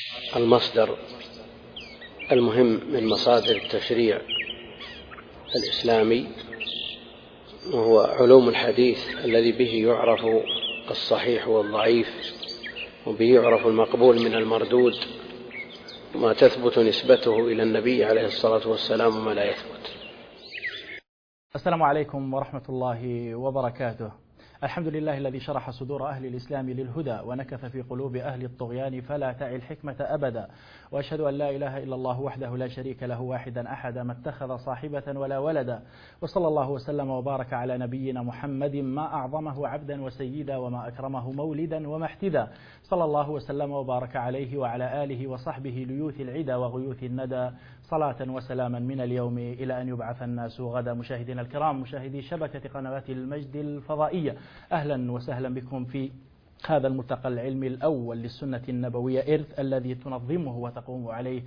المصدر المهم من مصادر التشريع الإسلامي، وهو علوم الحديث الذي به يعرف الصحيح والضعيف، وبه يعرف المقبول من المردود، ما تثبت نسبته إلى النبي عليه الصلاة والسلام وما لا يثبت. السلام عليكم ورحمة الله وبركاته. الحمد لله الذي شرح صدور أهل الإسلام للهدى ونكث في قلوب أهل الطغيان فلا تعي الحكمة أبدا، وأشهد أن لا إله إلا الله وحده لا شريك له واحدا أحدا ما اتخذ صاحبة ولا ولدا، وصلى الله وسلم وبارك على نبينا محمد ما أعظمه عبدا وسيدا وما أكرمه مولدا ومحتدا، صلى الله وسلم وبارك عليه وعلى آله وصحبه ليوث العدا وغيوث الندى، صلاة وسلاما من اليوم إلى أن يبعث الناس غدا. مشاهدينا الكرام، مشاهدي شبكة قنوات المجد الفضائية، أهلا وسهلا بكم في هذا الملتقى العلمي الأول للسنة النبوية إرث، الذي تنظمه وتقوم عليه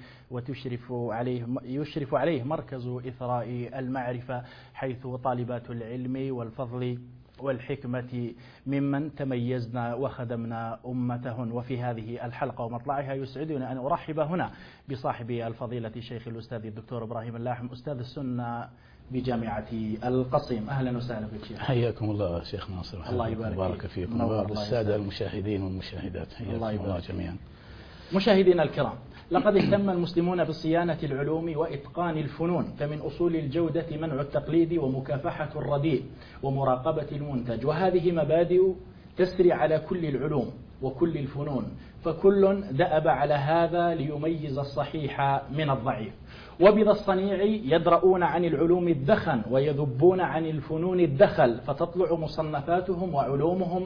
يشرف عليه مركز إثراء المعرفة، حيث طالبات العلم والفضل والحكمة ممن تميزنا وخدمنا أمتهن. وفي هذه الحلقة ومطلعها يسعدني أن أرحب هنا بصاحب الفضيلة الشيخ الأستاذ الدكتور إبراهيم اللاحم، أستاذ السنة بجامعة القصيم. أهلا وسهلا بك شيخ. حياكم الله شيخ ناصر. الله يبارك فيكم ويبارك السادة المشاهدين والمشاهدات. حياكم الله جميعا. مشاهدينا الكرام، لقد اهتم المسلمون بصيانة العلوم وإتقان الفنون، فمن أصول الجودة منع التقليد ومكافحة الرديء ومراقبة المنتج، وهذه مبادئ تسري على كل العلوم وكل الفنون، فكل دأب على هذا ليميز الصحيح من الضعيف. وبذا الصنيع يدرؤون عن العلوم الدخن ويذبون عن الفنون الدخل، فتطلع مصنفاتهم وعلومهم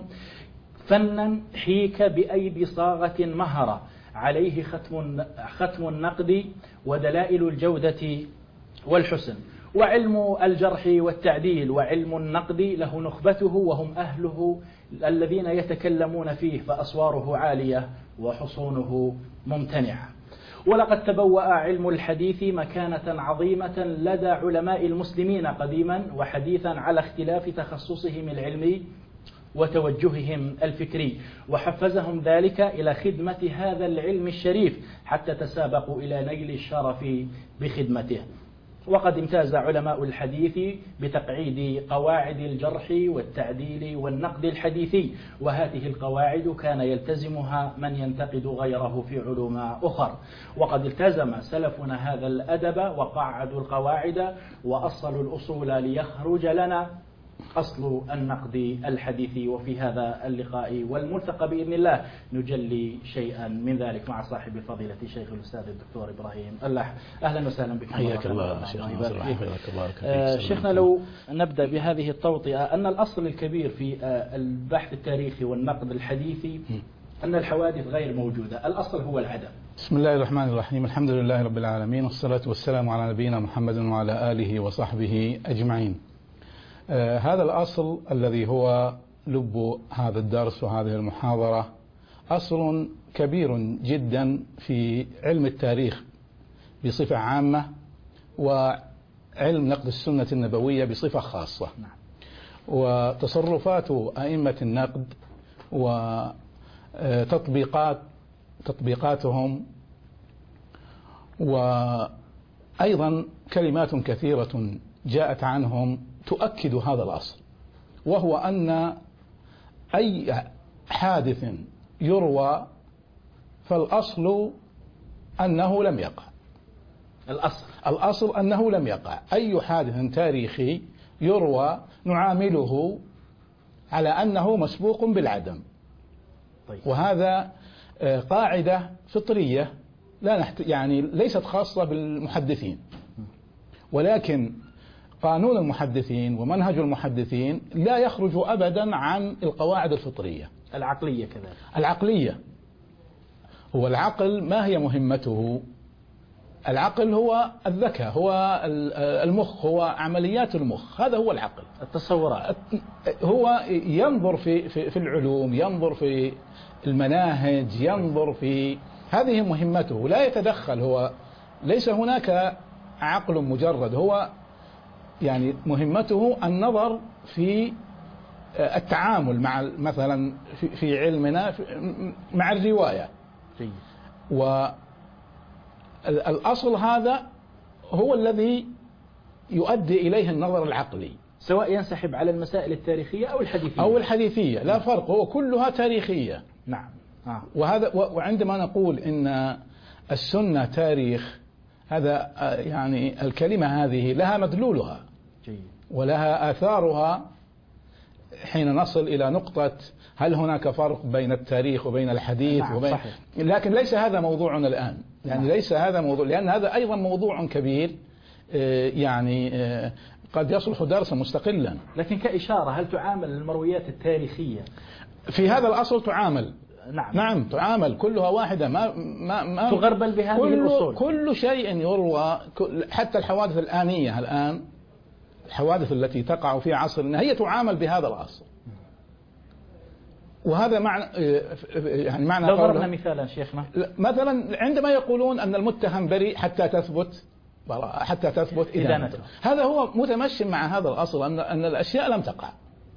فنا حيك بأيدي صاغة مهرة، عليه ختم النقد ودلائل الجودة والحسن، وعلم الجرح والتعديل وعلم النقد له نخبته وهم أهله الذين يتكلمون فيه، فأسواره عالية وحصونه ممتنعة. ولقد تبوأ علم الحديث مكانة عظيمة لدى علماء المسلمين قديما وحديثا، على اختلاف تخصصهم العلمي وتوجههم الفكري، وحفزهم ذلك إلى خدمة هذا العلم الشريف حتى تسابقوا إلى نيل الشرف بخدمته. وقد امتاز علماء الحديث بتقعيد قواعد الجرح والتعديل والنقد الحديثي، وهذه القواعد كان يلتزمها من ينتقد غيره في علوم أخرى. وقد التزم سلفنا هذا الأدب وقعدوا القواعد وأصلوا الأصول ليخرج لنا أصل النقد الحديثي. وفي هذا اللقاء والملتقى بإذن الله نجلي شيئا من ذلك مع صاحب الفضيلة الشيخ الأستاذ الدكتور إبراهيم اللاحم. أهلا وسهلا بكم. حياك الله شيخنا. شيخنا، لو نبدأ بهذه التوطئة، أن الأصل الكبير في البحث التاريخي والنقد الحديثي أن الحوادث غير موجودة، الأصل هو العدم. بسم الله الرحمن الرحيم، الحمد لله رب العالمين، والصلاة والسلام على نبينا محمد وعلى آله وصحبه أجمعين. هذا الأصل الذي هو لب هذا الدرس وهذه المحاضرة أصل كبير جدا في علم التاريخ بصفة عامة، وعلم نقد السنة النبوية بصفة خاصة. وتصرفات أئمة النقد وتطبيقاتهم، وأيضا كلمات كثيرة جاءت عنهم تؤكد هذا الأصل، وهو أن أي حادث يروى فالأصل أنه لم يقع. الأصل أنه لم يقع. أي حادث تاريخي يروى نعامله على أنه مسبوق بالعدم. وهذا قاعدة فطرية يعني ليست خاصة بالمحدثين، ولكن قانون المحدثين ومنهج المحدثين لا يخرج أبدا عن القواعد الفطرية العقلية. كذلك العقلية، هو العقل ما هي مهمته؟ العقل هو الذكاء، هو المخ، هو عمليات المخ، هذا هو العقل. التصورات، هو ينظر في العلوم، ينظر في المناهج، ينظر في هذه مهمته، لا يتدخل. هو ليس هناك عقل مجرد، هو يعني مهمته النظر في التعامل مع مثلا في علمنا مع الرواية. والأصل هذا هو الذي يؤدي إليه النظر العقلي، سواء ينسحب على المسائل التاريخية أو الحديثية، لا فرق، هو كلها تاريخية. نعم. وعندما نقول إن السنة تاريخ، هذا يعني الكلمة هذه لها مدلولها ولها آثارها حين نصل إلى نقطة هل هناك فرق بين التاريخ وبين الحديث. نعم. لكن ليس هذا موضوعنا الآن، يعني ليس هذا موضوع، لأن هذا أيضا موضوع كبير يعني قد يصلح درسا مستقلا. لكن كإشارة، هل تعامل المرويات التاريخية في هذا الأصل؟ تعامل. نعم تعامل، كلها واحدة، ما تغربل بهذه الأصول. كل شيء يروى، حتى الحوادث الآنية الآن، الحوادث التي تقع في عصرنا هي تعامل بهذا الأصل. وهذا معنى لو ضربنا مثالا شيخنا، مثلا عندما يقولون أن المتهم بريء حتى تثبت إدانته، هذا هو متمشي مع هذا الأصل، أن الأشياء لم تقع،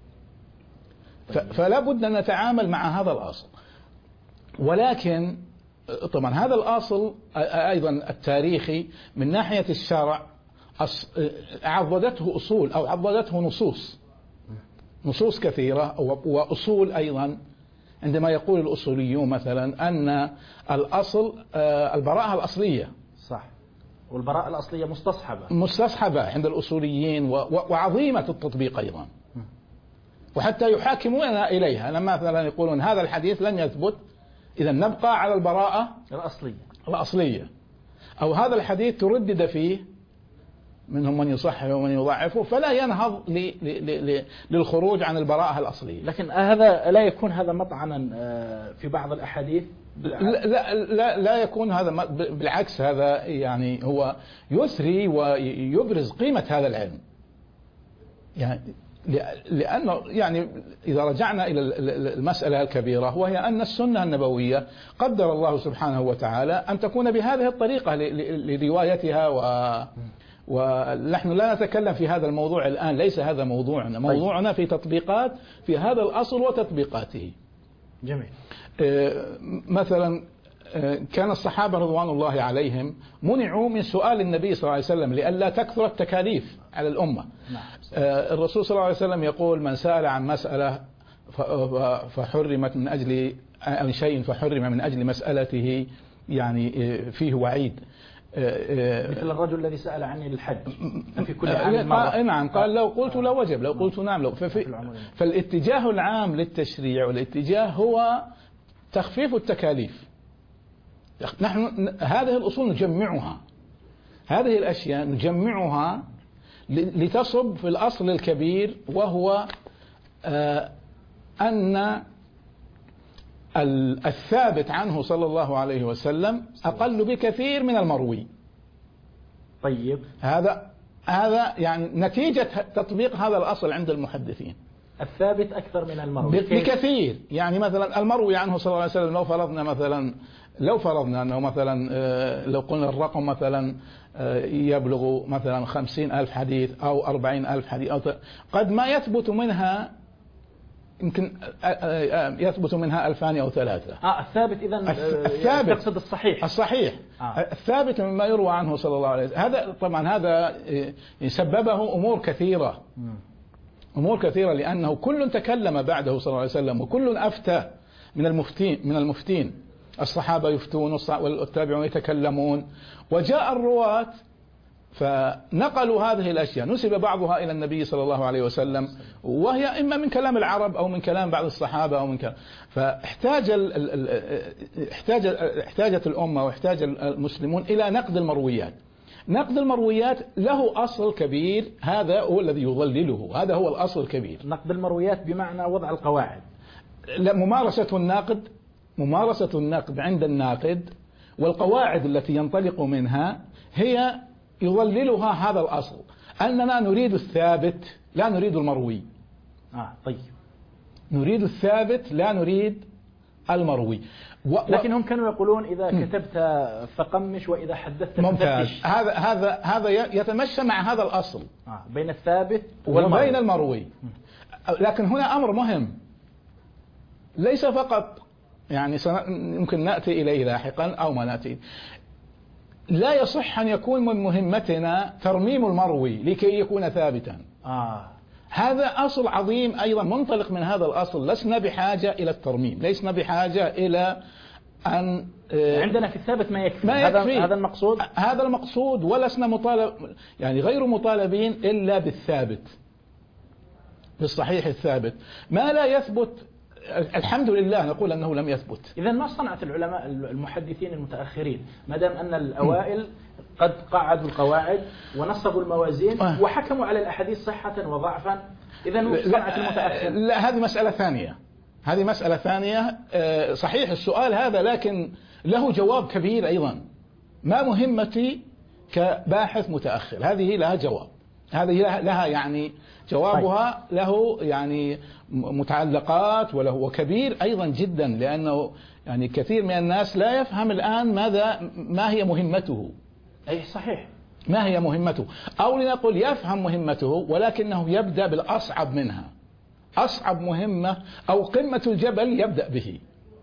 فلا بد أن نتعامل مع هذا الأصل. ولكن طبعا هذا الأصل أيضا التاريخي من ناحية الشرع عضدته أصول أو عضدته نصوص كثيرة، وأصول أيضا. عندما يقول الأصوليون مثلا أن الأصل البراءة الأصلية، صح، والبراءة الأصلية مستصحبة عند الأصوليين وعظيمة التطبيق أيضا، وحتى يحاكموننا إليها. لما مثلا يقولون هذا الحديث لن يثبت، إذا نبقى على البراءة الأصلية، أو هذا الحديث تردد فيه، منهم من يصحح ومن يضعفه، فلا ينهض للخروج عن البراءة الأصلية. لكن هذا لا يكون هذا مطعنا في بعض الأحاديث؟ لا يكون هذا، بالعكس، هذا يعني هو يثري ويبرز قيمة هذا العلم. يعني لأنه يعني إذا رجعنا إلى المسألة الكبيرة، وهي أن السنة النبوية قدر الله سبحانه وتعالى أن تكون بهذه الطريقة لروايتها، ونحن لا نتكلم في هذا الموضوع الآن، ليس هذا موضوعنا. موضوعنا في تطبيقات في هذا الأصل وتطبيقاته. جميل. مثلا كان الصحابة رضوان الله عليهم منعوا من سؤال النبي صلى الله عليه وسلم لئلا تكثر التكاليف على الأمة. الرسول صلى الله عليه وسلم يقول من سأل عن مسألة فحرمت من أجل شيء فحرم من أجل مسألته، يعني فيه وعيد. مثل الرجل الذي سأل عن الحج في كل عام. نعم، قال لو قلت لو وجب، لو قلت نعم. فالاتجاه العام للتشريع والاتجاه هو تخفيف التكاليف. نحن هذه الأصول نجمعها، هذه الأشياء نجمعها لتصب في الأصل الكبير، وهو أن الثابت عنه صلى الله عليه وسلم أقل بكثير من المروي. طيب، هذا يعني نتيجة تطبيق هذا الأصل عند المحدثين. الثابت أكثر من المروي بكثير. يعني مثلا المروي عنه صلى الله عليه وسلم، لو فرضنا أنه مثلا لو قلنا الرقم مثلا يبلغ مثلا 50,000 حديث أو 40,000 حديث، قد ما يثبت منها، يمكن يثبت منها 2000 أو 3. الثابت إذن تقصد الصحيح. الثابت مما يروى عنه صلى الله عليه وسلم. هذا طبعا هذا سببه أمور كثيرة، لأنه كل تكلم بعده صلى الله عليه وسلم، وكل أفتى من المفتين. الصحابة يفتون والتابعون يتكلمون، وجاء الرواة فنقلوا هذه الأشياء، نسب بعضها إلى النبي صلى الله عليه وسلم، وهي إما من كلام العرب أو من كلام بعض الصحابة أو من كلام. احتاجت الأمة واحتاج المسلمون إلى نقد المرويات. نقد المرويات له أصل كبير، هذا هو الذي يظلله، هذا هو الأصل الكبير. نقد المرويات بمعنى وضع القواعد، ممارسة النقد عند الناقد، والقواعد التي ينطلق منها هي يظللها هذا الأصل، أننا نريد الثابت لا نريد المروي. طيب، نريد الثابت لا نريد المروي. لكن هم كانوا يقولون إذا كتبت فقمش وإذا حدثت ممتاز. هذا يتمشى مع هذا الأصل بين الثابت وبين المروي. لكن هنا أمر مهم، ليس فقط يعني يمكن نأتي إليه لاحقا أو ما نأتي. لا يصح أن يكون من مهمتنا ترميم المروي لكي يكون ثابتا. هذا أصل عظيم أيضا، منطلق من هذا الأصل لسنا بحاجة إلى الترميم، لسنا بحاجة إلى أن عندنا في الثابت ما يكفي. هذا المقصود، هذا المقصود، ولسنا مطالب يعني غير مطالبين إلا بالثابت، بالصحيح الثابت. ما لا يثبت الحمد لله نقول أنه لم يثبت. إذا ما صنعت العلماء المحدثين المتأخرين ما دام أن الأوائل قد قعدوا القواعد ونصبوا الموازين وحكموا على الأحاديث صحة وضعفا، إذا صنعت المتأخر؟ لا، هذه مسألة ثانية، هذه مسألة ثانية. صحيح السؤال هذا، لكن له جواب كبير أيضا. ما مهمتي كباحث متأخر؟ هذه لها جواب، هذه لها يعني جوابها له يعني متعلقات وله وكبير أيضا جدا، لأنه يعني كثير من الناس لا يفهم الآن ما هي مهمته. أي صحيح، ما هي مهمته، أو لنقول يفهم مهمته ولكنه يبدأ بالأصعب منها. أصعب مهمة أو قمة الجبل يبدأ به.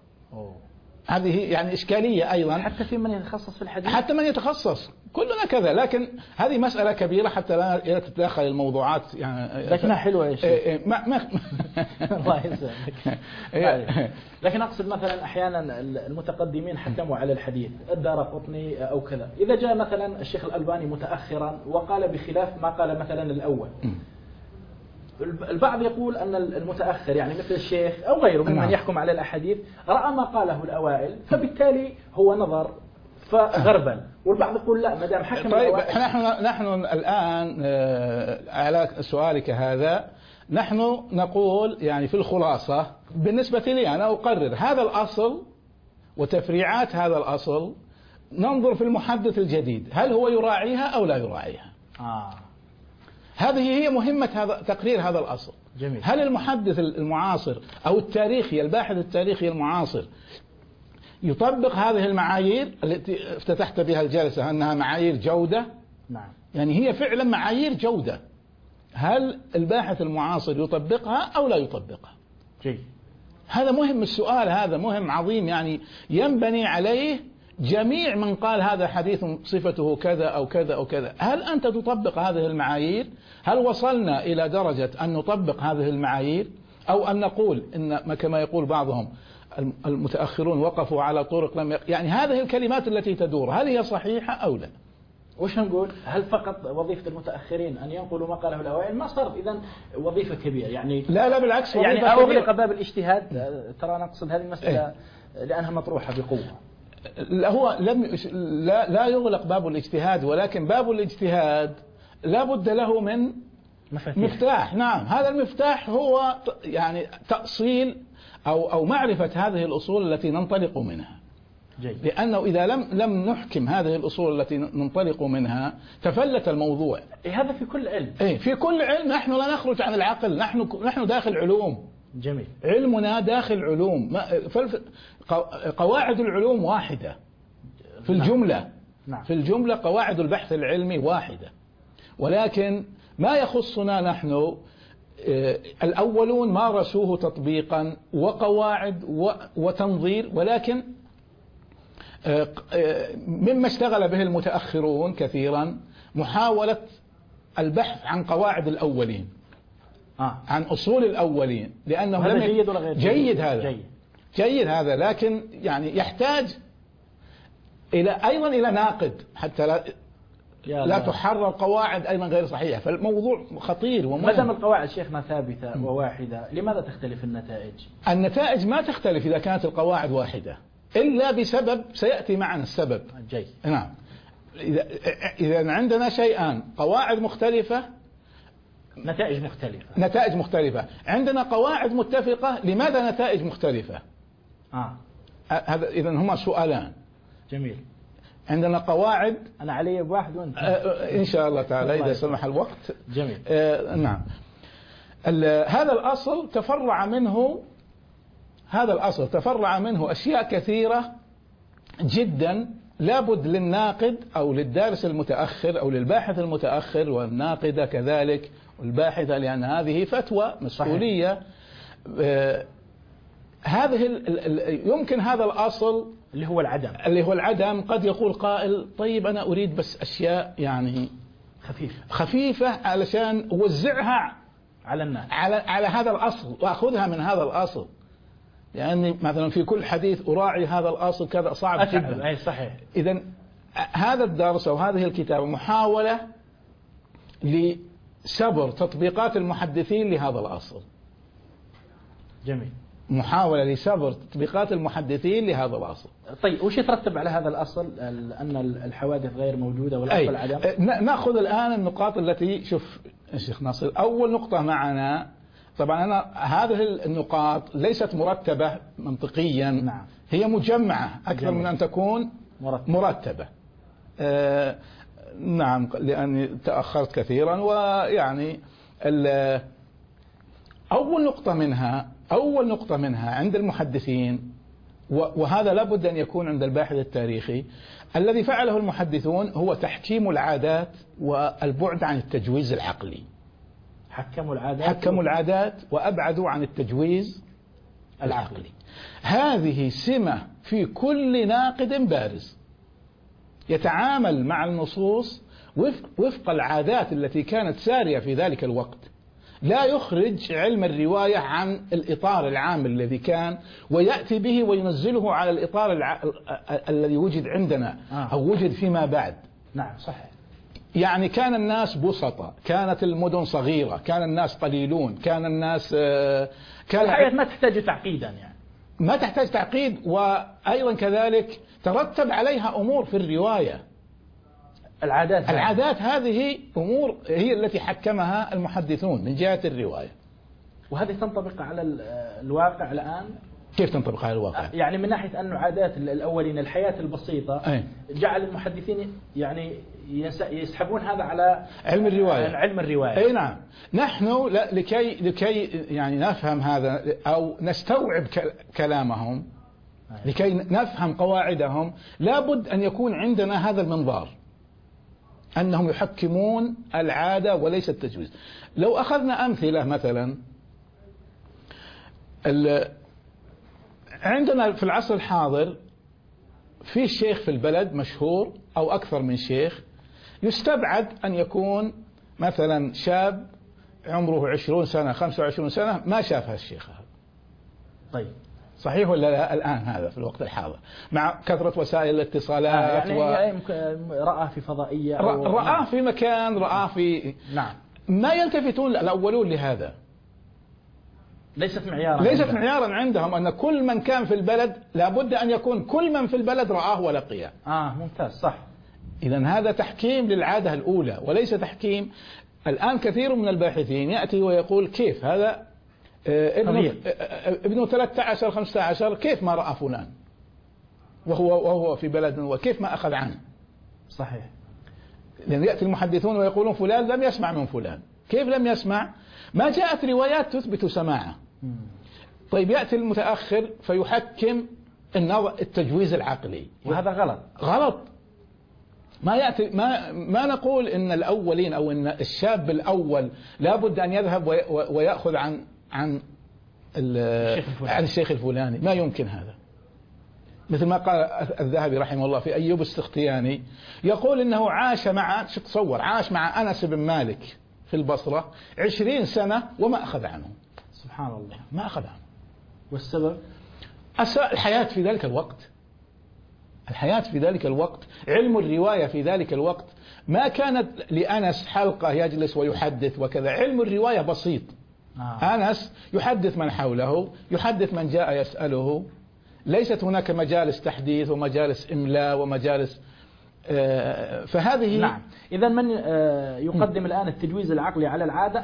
هذه يعني إشكالية أيضا، حتى في من يتخصص في الحديث، حتى من يتخصص، كلنا كذا. لكن هذه مسألة كبيرة حتى لا تتداخل الموضوعات يعني. لكنها حلوة يا شيخ. الله يسلمك. لكن أقصد مثلا أحيانا المتقدمين حكموا على الحديث، الدارقطني أو كذا، إذا جاء مثلا الشيخ الألباني متأخرا وقال بخلاف ما قال مثلا الأول، البعض يقول أن المتأخر يعني مثل الشيخ أو غيره ممن يحكم على الأحاديث رأى ما قاله الأوائل، فبالتالي هو نظر فغربل، والبعض يقول لا ما دام حكم طيب نحن الآن على سؤالك هذا نحن نقول يعني في الخلاصة بالنسبة لي أنا أقرر هذا الأصل وتفريعات هذا الأصل، ننظر في المحدث الجديد هل هو يراعيها أو لا يراعيها. هذه هي مهمة هذا تقرير هذا الأصل. جميل. هل المحدث المعاصر أو التاريخي الباحث التاريخي المعاصر يطبق هذه المعايير التي افتتحت بها الجلسة أنها معايير جودة؟ نعم. يعني هي فعلا معايير جودة. هل الباحث المعاصر يطبقها أو لا يطبقها؟ جيد. هذا مهم، السؤال هذا مهم عظيم، يعني ينبني عليه جميع من قال هذا حديث صفته كذا أو كذا أو كذا. هل أنت تطبق هذه المعايير؟ هل وصلنا إلى درجة أن نطبق هذه المعايير، أو أن نقول إن كما يقول بعضهم المتأخرون وقفوا على طرق لم يعني هذه الكلمات التي تدور هل هي صحيحة أو لا؟ وش نقول؟ هل فقط وظيفة المتأخرين أن ينقلوا ما قاله الأوائل؟ ما صارت إذا وظيفة كبيرة يعني. لا بالعكس، يعني أغلق باب الاجتهاد. ترى نقصد هذه المسألة لأنها مطروحة بقوة. هو لا يغلق باب الاجتهاد، ولكن باب الاجتهاد لا بد له من مفتاح. نعم، هذا المفتاح هو يعني تأصيل أو معرفة هذه الأصول التي ننطلق منها. جيد. لأنه إذا لم نحكم هذه الأصول التي ننطلق منها تفلت الموضوع. هذا في كل علم. في كل علم. نحن لا نخرج عن العقل، نحن داخل علوم. جميل. علمنا داخل علوم. قواعد العلوم واحدة في الجملة. نعم. في الجملة قواعد البحث العلمي واحدة، ولكن ما يخصنا نحن الأولون مارسوه تطبيقا وقواعد وتنظير، ولكن مما اشتغل به المتأخرون كثيرا محاولة البحث عن قواعد الأولين، عن أصول الأولين، لأنه لم جيد ولا غير جيد. هذا جيد هذا، لكن يعني يحتاج أيضا إلى ناقد حتى لا تحرر قواعد أيضا غير صحيحة. فالموضوع خطير ومهم. ما دام القواعد شيخنا ثابتة وواحدة، لماذا تختلف النتائج؟ النتائج ما تختلف إذا كانت القواعد واحدة، إلا بسبب سيأتي معنا السبب. جيد. نعم. إذا عندنا شيئان قواعد مختلفة نتائج مختلفة. عندنا قواعد متفقة، لماذا نتائج مختلفة؟ هذا إذا هما سؤالان. جميل. عندنا قواعد، أنا علي بواحد وأنت إن شاء الله تعالى إذا سمح الوقت. جميل. نعم. هذا الأصل تفرع منه أشياء كثيرة جدا، لابد للناقد أو للدارس المتأخر أو للباحث المتأخر والناقدة كذلك والباحثة، لأن هذه فتوى مسؤولية، يمكن هذا الأصل اللي هو العدم قد يقول قائل طيب أنا أريد بس أشياء يعني خفيفة علشان أوزعها على الناس على هذا الأصل وأخذها من هذا الأصل، يعني مثلا في كل حديث أراعي هذا الأصل كذا صعب جدا. أي صحيح. إذن هذا الدرس أو هذه الكتابة محاولة لسبر تطبيقات المحدثين لهذا الأصل. جميل. محاولة لسبر تطبيقات المحدثين لهذا الأصل. طيب وش يترتب على هذا الأصل أن الحوادث غير موجودة والأصل عدم؟ نأخذ الآن النقاط التي شوف شيخ ناصر. أول نقطة معنا طبعا هذه النقاط ليست مرتبة منطقيا. نعم. هي مجمعة أكثر من أن تكون مرتبة. نعم لأني تأخرت كثيرا. ويعني أول نقطة منها عند المحدثين، وهذا لابد أن يكون عند الباحث التاريخي، الذي فعله المحدثون هو تحكيم العادات والبعد عن التجويز العقلي. حكموا العادات وأبعدوا عن التجويز العقلي. هذه سمة في كل ناقد بارز يتعامل مع النصوص وفق العادات التي كانت سارية في ذلك الوقت، لا يخرج علم الرواية عن الإطار العام الذي كان ويأتي به وينزله على الإطار الذي وجد عندنا أو وجد فيما بعد. نعم صحيح. يعني كان الناس بسطة، كانت المدن صغيرة، كان الناس قليلون، كان الناس الحياة ما تحتاج تعقيدا، يعني ما تحتاج تعقيد. وأيضا كذلك ترتب عليها أمور في الرواية. العادات هذه أمور هي التي حكمها المحدثون من جهة الرواية. وهذه تنطبق على الواقع الآن. كيف تنطبق على الواقع؟ يعني من ناحية أن عادات الأولين الحياة البصيطة جعل المحدثين يعني يسحبون هذا على علم الرواية. أي نعم. نحن لكي يعني نفهم هذا أو نستوعب كلامهم، لكي نفهم قواعدهم، لابد أن يكون عندنا هذا المنظار، أنهم يحكمون العادة وليس التجويز. لو أخذنا أمثلة مثلا، عندنا في العصر الحاضر في شيخ في البلد مشهور أو أكثر من شيخ، يستبعد أن يكون مثلا شاب عمره 20 سنة 25 سنة ما شاف هالشيخ هذا. طيب صحيح ولا لا؟ الآن هذا في الوقت الحاضر مع كثرة وسائل الاتصالات يعني رأى في فضائية رأى في مكان، رأى في نعم، ما يلتفتون الأولون لهذا. ليست معيارا عندهم أن كل من كان في البلد لابد أن يكون كل من في البلد رآه ولقيه. ممتاز صح. إذن هذا تحكيم للعادة الأولى وليس تحكيم. الآن كثير من الباحثين يأتي ويقول كيف هذا ابنه 13 15 كيف ما رأى فلان وهو في بلد، وكيف ما أخذ عنه. صحيح. لأن يأتي المحدثون ويقولون فلان لم يسمع من فلان. كيف لم يسمع؟ ما جاءت روايات تثبت سماعه. طيب يأتي المتأخر فيحكم التجويز العقلي، وهذا غلط. ما نقول إن الأولين أو إن الشاب الأول لابد أن يذهب ويأخذ عن الشيخ الفلاني، ما يمكن هذا. مثل ما قال الذهبي رحمه الله في أيوب السختياني، يقول إنه عاش مع أنس بن مالك في البصرة 20 سنة وما أخذ عنه. سبحان الله، ما أخذ عنه. والسبب الحياة في ذلك الوقت، علم الرواية في ذلك الوقت ما كانت لأنس حلقة يجلس ويحدث وكذا. علم الرواية بسيط. أنس يحدث من حوله، يحدث من جاء يسأله، ليست هناك مجالس تحديث ومجالس إملاء ومجالس فهذه. نعم. إذا من يقدم الآن التجويز العقلي على العادة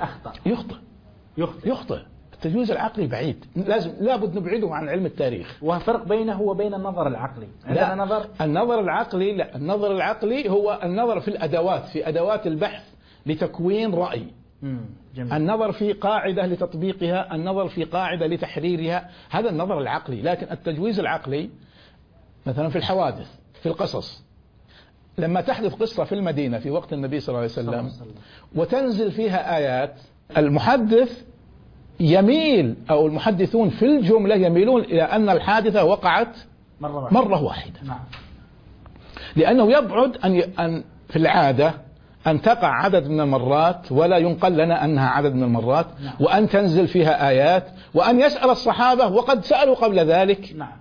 يخطئ. التجويز العقلي بعيد، لابد نبعده عن علم التاريخ. وفرق بينه وبين النظر العقلي. عندنا النظر العقلي هو النظر في الأدوات، في أدوات البحث لتكوين رأي. جميل. النظر في قاعدة لتطبيقها، النظر في قاعدة لتحريرها، هذا النظر العقلي. لكن التجويز العقلي مثلا في الحوادث، في القصص، لما تحدث قصة في المدينة في وقت النبي صلى الله عليه وسلم وتنزل فيها آيات، المحدث يميل أو المحدثون في الجملة يميلون إلى أن الحادثة وقعت مرة واحدة. نعم. لأنه يبعد أن في العادة أن تقع عدد من المرات ولا ينقل لنا أنها عدد من المرات. نعم. وأن تنزل فيها آيات وأن يسأل الصحابة وقد سألوا قبل ذلك. نعم.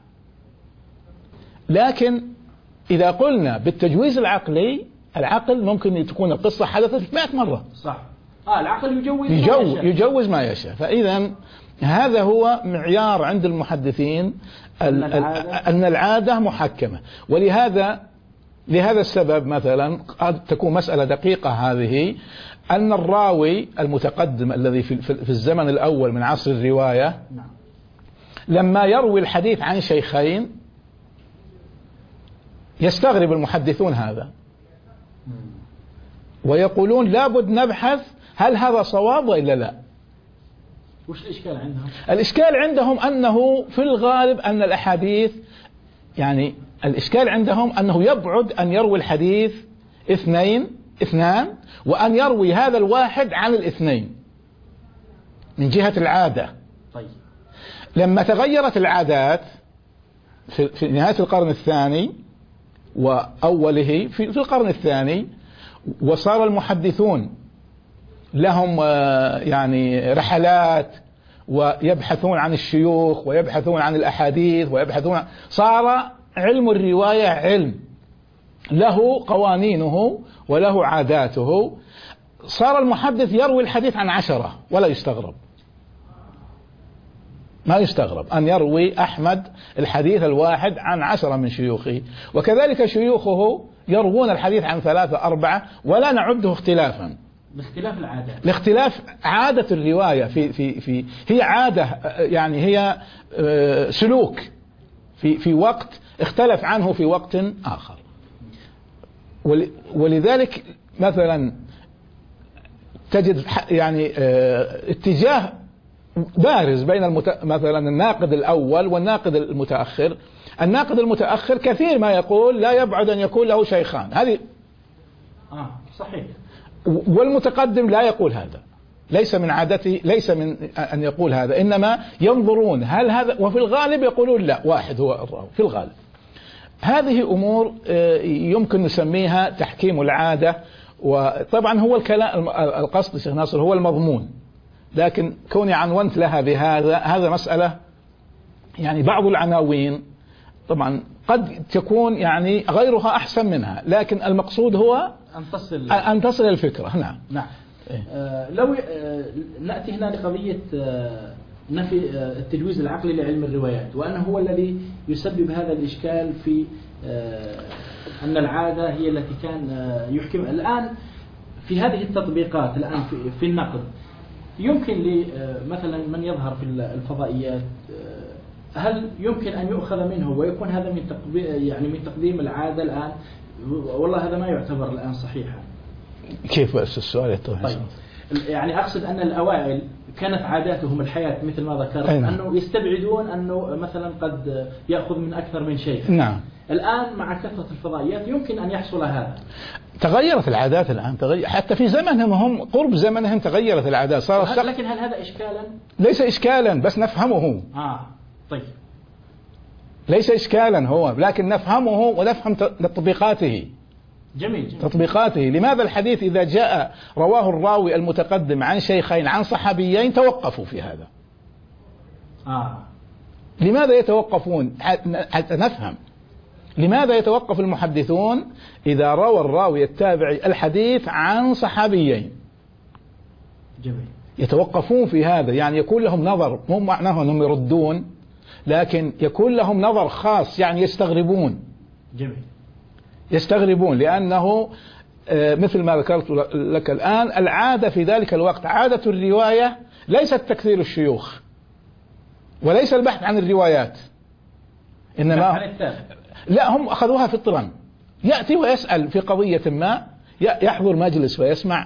لكن إذا قلنا بالتجويز العقلي، العقل ممكن تكون القصة حدثت 100 مرة. صح. العقل يجوز ما يشاء. فإذا هذا هو معيار عند المحدثين أن العادة محكمة. ولهذا السبب مثلا قد تكون مسألة دقيقة هذه، أن الراوي المتقدم الذي في الزمن الأول من عصر الرواية لما يروي الحديث عن شيخين يستغرب المحدثون هذا ويقولون لابد نبحث هل هذا صواب وإلا لا. وش الإشكال عندهم؟ الإشكال عندهم أنه في الغالب أن الأحاديث، يعني الإشكال عندهم أنه يبعد أن يروي الحديث اثنان وأن يروي هذا الواحد عن الاثنين من جهة العادة. طيب. لما تغيرت العادات في نهاية القرن الثاني وأوله في القرن الثاني، وصار المحدثون لهم يعني رحلات ويبحثون عن الشيوخ ويبحثون عن الأحاديث صار علم الرواية علم له قوانينه وله عاداته. صار المحدث يروي الحديث عن 10 ولا يستغرب، ما يستغرب أن يروي أحمد الحديث الواحد عن 10 من شيوخه، وكذلك شيوخه يروون الحديث عن 3 4 ولا نعده اختلافا، باختلاف العادات، لاختلاف عادة الرواية في هي عادة، يعني هي سلوك في وقت اختلف عنه في وقت آخر. ولذلك مثلا تجد يعني اتجاه بارز بين مثلا الناقد الأول والناقد المتأخر. الناقد المتأخر كثير ما يقول لا يبعد أن يكون له شيخان، هذه صحيح. والمتقدم لا يقول هذا، ليس من عادته، ليس من أن يقول هذا، إنما ينظرون هل هذا، وفي الغالب يقولون لا واحد هو الراوي في الغالب. هذه أمور يمكن نسميها تحكيم العادة. وطبعا هو الكلام القصد شيخ ناصر هو المضمون، لكن كوني عنونت لها بهذا، هذا مسألة يعني بعض العناوين طبعا قد تكون يعني غيرها أحسن منها، لكن المقصود هو أن تصل الفكرة. نعم. لو نأتي هنا لقضية نفي التجويز العقلي لعلم الروايات، وأنه هو الذي يسبب هذا الإشكال في أن العادة هي التي كان يحكم. الآن في هذه التطبيقات الآن في النقد، يمكن مثلا من يظهر في الفضائيات، هل يمكن أن يؤخذ منه ويكون هذا من تقديم العادة الآن؟ والله هذا ما يعتبر الآن صحيحا. كيف بس السؤال يتوه؟ طيب. يعني أقصد أن الأوائل كانت عاداتهم الحياة مثل ما ذكرت، أنه يستبعدون أنه مثلا قد يأخذ من أكثر من شيء. نعم. الآن مع كثرة الفضائيات يمكن أن يحصل هذا. تغيرت العادات الآن، حتى في زمنهم هم قرب زمنهم تغيرت العادات، صارت لكن هل هذا إشكالا؟ ليس إشكالا، بس نفهمه. طيب. ليس إشكالا هو، لكن نفهمه ونفهم تطبيقاته. جميل. تطبيقاته. لماذا الحديث إذا جاء رواه الراوي المتقدم عن شيخين عن صحابيين توقفوا في هذا؟ لماذا يتوقفون؟ حتى نفهم لماذا يتوقف المحدثون إذا روى الراوي التابعي الحديث عن صحابيين. جميل. يتوقفون في هذا، يعني يكون لهم نظر، مو معناه أنهم يردون، لكن يكون لهم نظر خاص، يعني يستغربون. جميل. يستغربون لأنه مثل ما ذكرت لك الآن، العادة في ذلك الوقت، عادة الرواية ليست تكثير الشيوخ وليس البحث عن الروايات، إنما لا، هم أخذوها فطرا. يأتي ويسأل في قضية ما، يحضر مجلس ويسمع،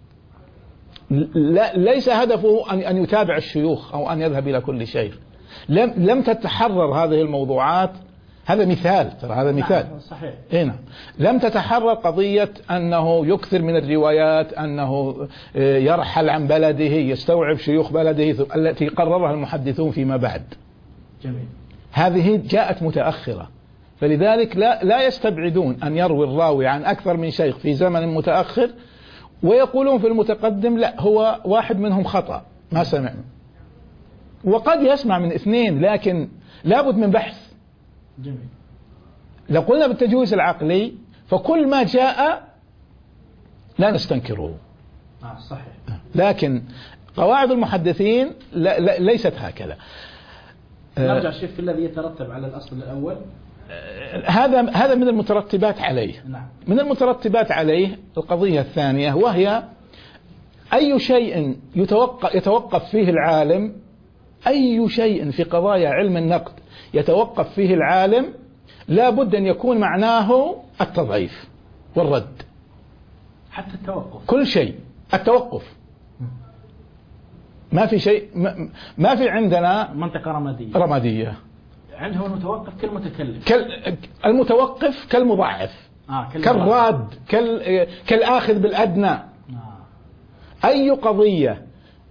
ليس هدفه أن يتابع الشيوخ أو أن يذهب إلى كل شيء. لم تتحرر هذه الموضوعات هذا مثال، ترى هذا مثال. نعم صحيح. هنا لم تتحرر قضية أنه يكثر من الروايات، أنه يرحل عن بلده، يستوعب شيوخ بلده التي قررها المحدثون فيما بعد. جميل. هذه جاءت متأخرة، فلذلك لا يستبعدون أن يروي الراوي عن أكثر من شيخ في زمن متأخر، ويقولون في المتقدم لا، هو واحد منهم خطأ ما سمع، وقد يسمع من اثنين، لكن لابد من بحث. جميل. لو قلنا بالتجويز العقلي فكل ما جاء لا نستنكره. صحيح. لكن قواعد المحدثين ليست هكذا. نرجع شيخ في الذي يترتب على الأصل الأول. هذا من المترتبات عليه. نعم. من المترتبات عليه القضية الثانية، وهي أي شيء يتوقف فيه العالم، أي شيء في قضايا علم النقد يتوقف فيه العالم لا بد أن يكون معناه التضعيف والرد. حتى التوقف، كل شيء التوقف. ما في شيء، ما في عندنا منطقة رمادية. عنده المتوقف كالمتكلم، المتوقف كالمضاعف، كالراد، كالآخذ بالأدنى. أي قضية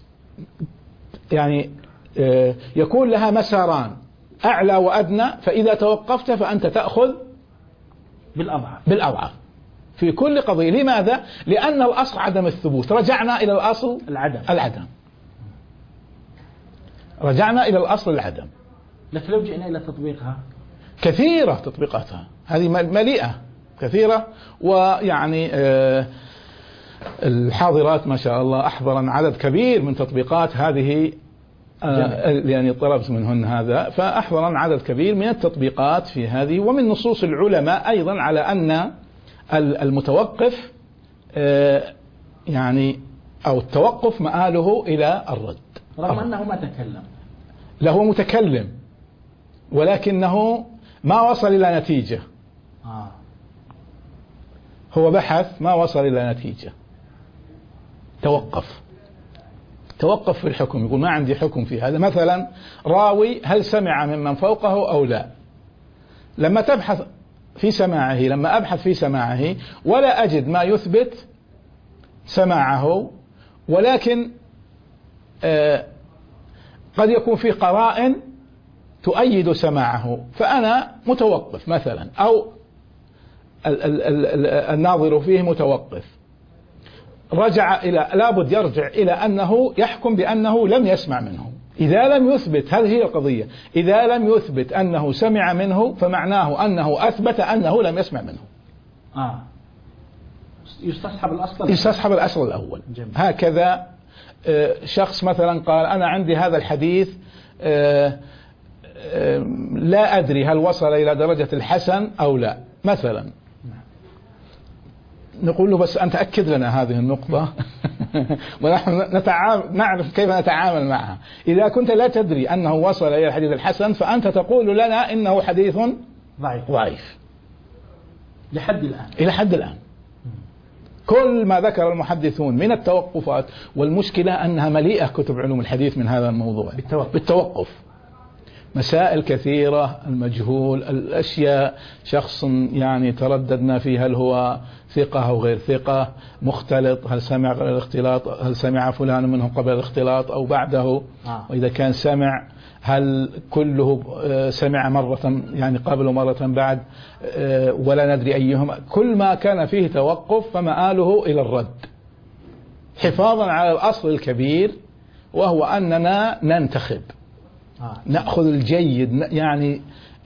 يعني يكون لها مساران أعلى وأدنى، فإذا توقفت فأنت تأخذ بالأضعف في كل قضية. لماذا؟ لأن الأصل عدم الثبوت. رجعنا إلى الأصل العدم. رجعنا إلى الأصل العدم. لكن لو جئنا إلى تطبيقها، كثيرة تطبيقاتها هذه مليئة كثيرة، ويعني الحاضرات ما شاء الله أحضرن عدد كبير من تطبيقات هذه، يعني طلبت منهن هذا، فأحضرن عدد كبير من التطبيقات في هذه، ومن نصوص العلماء أيضا على أن المتوقف يعني أو التوقف مآله إلى الرد، رغم أنه ما تكلم. لا، هو متكلم ولكنه ما وصل إلى نتيجة. هو بحث ما وصل إلى نتيجة، توقف في الحكم، يقول ما عندي حكم في هذا. مثلا راوي هل سمع ممن فوقه أو لا، لما تبحث في سماعه، لما أبحث في سماعه ولا أجد ما يثبت سماعه، ولكن قد يكون في قرائن تؤيد سماعه، فأنا متوقف مثلا، أو الناظر فيه متوقف. لابد يرجع إلى أنه يحكم بأنه لم يسمع منه. إذا لم يثبت، هذه هي القضية، إذا لم يثبت أنه سمع منه فمعناه أنه أثبت أنه لم يسمع منه. يستصحب الأصل الأول. جميل. هكذا شخص مثلا قال أنا عندي هذا الحديث لا أدري هل وصل إلى درجة الحسن أو لا مثلا، نقول له بس أنت أكد لنا هذه النقطة ونحن نعرف كيف نتعامل معها. إذا كنت لا تدري أنه وصل إلى الحديث الحسن فأنت تقول لنا إنه حديث ضعيف إلى حد الآن. كل ما ذكر المحدثون من التوقفات، والمشكلة أنها مليئة كتب علوم الحديث من هذا الموضوع بالتوقف. مسائل كثيرة، المجهول، الأشياء، شخص يعني ترددنا فيه هل هو ثقة أو غير ثقة، مختلط، هل سمع قبل الاختلاط، هل سمع فلان منهم قبل الاختلاط أو بعده، وإذا كان سمع هل كله سمع مرة يعني قبل ومرة بعد، ولا ندري أيهما. كل ما كان فيه توقف فمآله إلى الرد، حفاظا على الأصل الكبير، وهو أننا ننتخب، نأخذ الجيد. يعني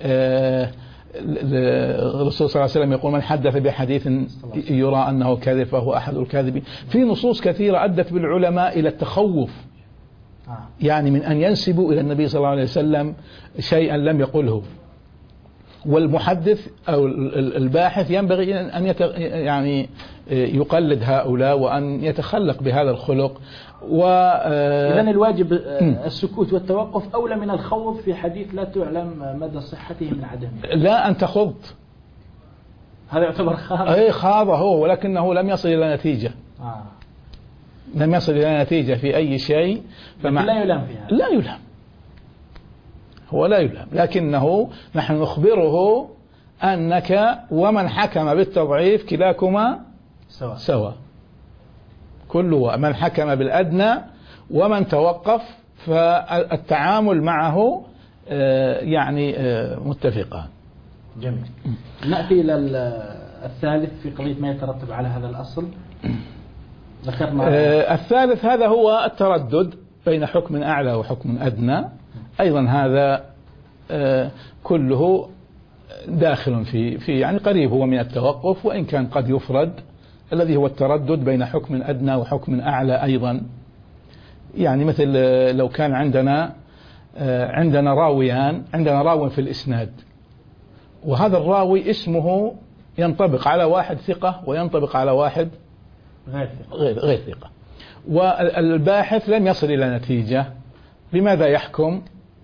الرسول صلى الله عليه وسلم يقول من حدث بحديث يرى أنه كذب فهو أحد الكاذبين. في نصوص كثيرة أدت بالعلماء إلى التخوف، يعني من أن ينسبوا إلى النبي صلى الله عليه وسلم شيئا لم يقله. والمحدث أو الباحث ينبغي أن يعني يقلد هؤلاء وأن يتخلق بهذا الخلق. إذن الواجب السكوت والتوقف أولى من الخوض في حديث لا تعلم مدى صحته من عدمه. لا، أنت خض، هذا يعتبر خاض. أي خاض هو، ولكنه لم يصل إلى نتيجة. لم يصل إلى نتيجة في أي شيء، لا يلام فيها. لا يلام، هو لا يلام، لكنه نحن نخبره أنك ومن حكم بالتضعيف كلاكما سواء. كل من حكم بالأدنى ومن توقف فالتعامل معه يعني متفقان. جميل. نأتي إلى الثالث في قضية ما يترتب على هذا الأصل. ذكرنا الثالث هذا هو التردد بين حكم أعلى وحكم أدنى، أيضا هذا كله داخل في يعني قريب هو من التوقف، وإن كان قد يفرد، الذي هو التردد بين حكم أدنى وحكم أعلى أيضا. يعني مثل لو كان عندنا راويان، عندنا راوي في الإسناد، وهذا الراوي اسمه ينطبق على واحد ثقة وينطبق على واحد غير ثقة، والباحث لم يصل إلى نتيجة، لماذا يحكم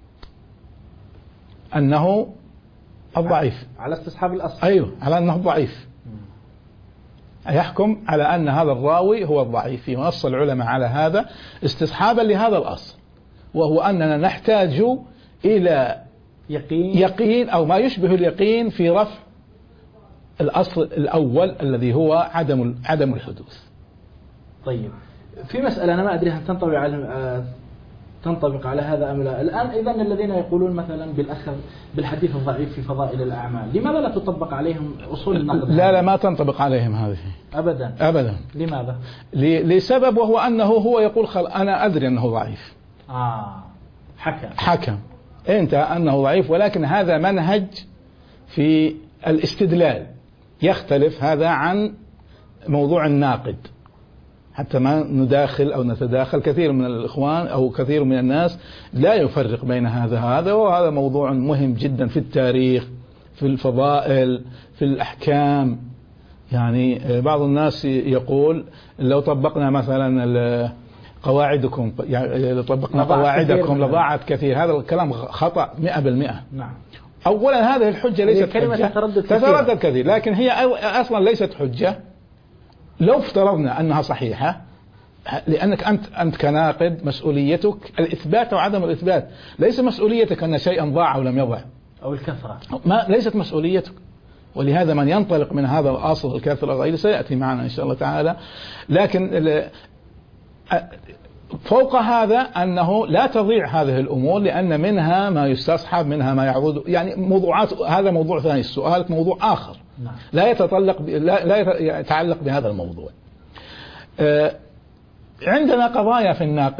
أنه الضعيف؟ على استصحاب الأصل. أيوه، على أنه ضعيف، يحكم على أن هذا الراوي هو الضعيف، في نص العلماء على هذا استصحابا لهذا الأصل، وهو أننا نحتاج إلى يقين أو ما يشبه اليقين في رفع الأصل الأول الذي هو عدم الحدوث. طيب، في مسألة أنا ما أدري هل تنطبق على هذا أم لا. الآن إذن الذين يقولون مثلا بالأخذ بالحديث الضعيف في فضائل الأعمال، لماذا لا تطبق عليهم أصول النقد؟ لا ما تنطبق عليهم هذه أبدا. لماذا؟ لسبب، وهو أنه هو يقول أنا أدري أنه ضعيف. حكم أنت أنه ضعيف، ولكن هذا منهج في الاستدلال يختلف هذا عن موضوع الناقد، حتى ما نداخل أو نتداخل. كثير من الإخوان أو كثير من الناس لا يفرق بين هذا، وهذا موضوع مهم جدا في التاريخ، في الفضائل، في الأحكام. يعني بعض الناس يقول لو طبقنا مثلا قواعدكم، يعني لو طبقنا قواعدكم لضاعت كثير. هذا الكلام خطأ 100%. نعم. أولا هذه الحجة ليست كلمة حجة، تتردد كثير، لكن هي أصلا ليست حجة. لو افترضنا أنها صحيحة، لأنك أنت كناقد مسؤوليتك الإثبات وعدم الإثبات، ليس مسؤوليتك أن شيئا ضاع أو لم يضع أو الكثرة، ليست مسؤوليتك. ولهذا من ينطلق من هذا الأصل الكثرة غير سيأتي معنا إن شاء الله تعالى. لكن فوق هذا أنه لا تضيع هذه الأمور، لأن منها ما يستصحب، منها ما يعود، يعني موضوعات. هذا موضوع ثاني، السؤال موضوع آخر لا يتعلق بهذا الموضوع. عندنا قضايا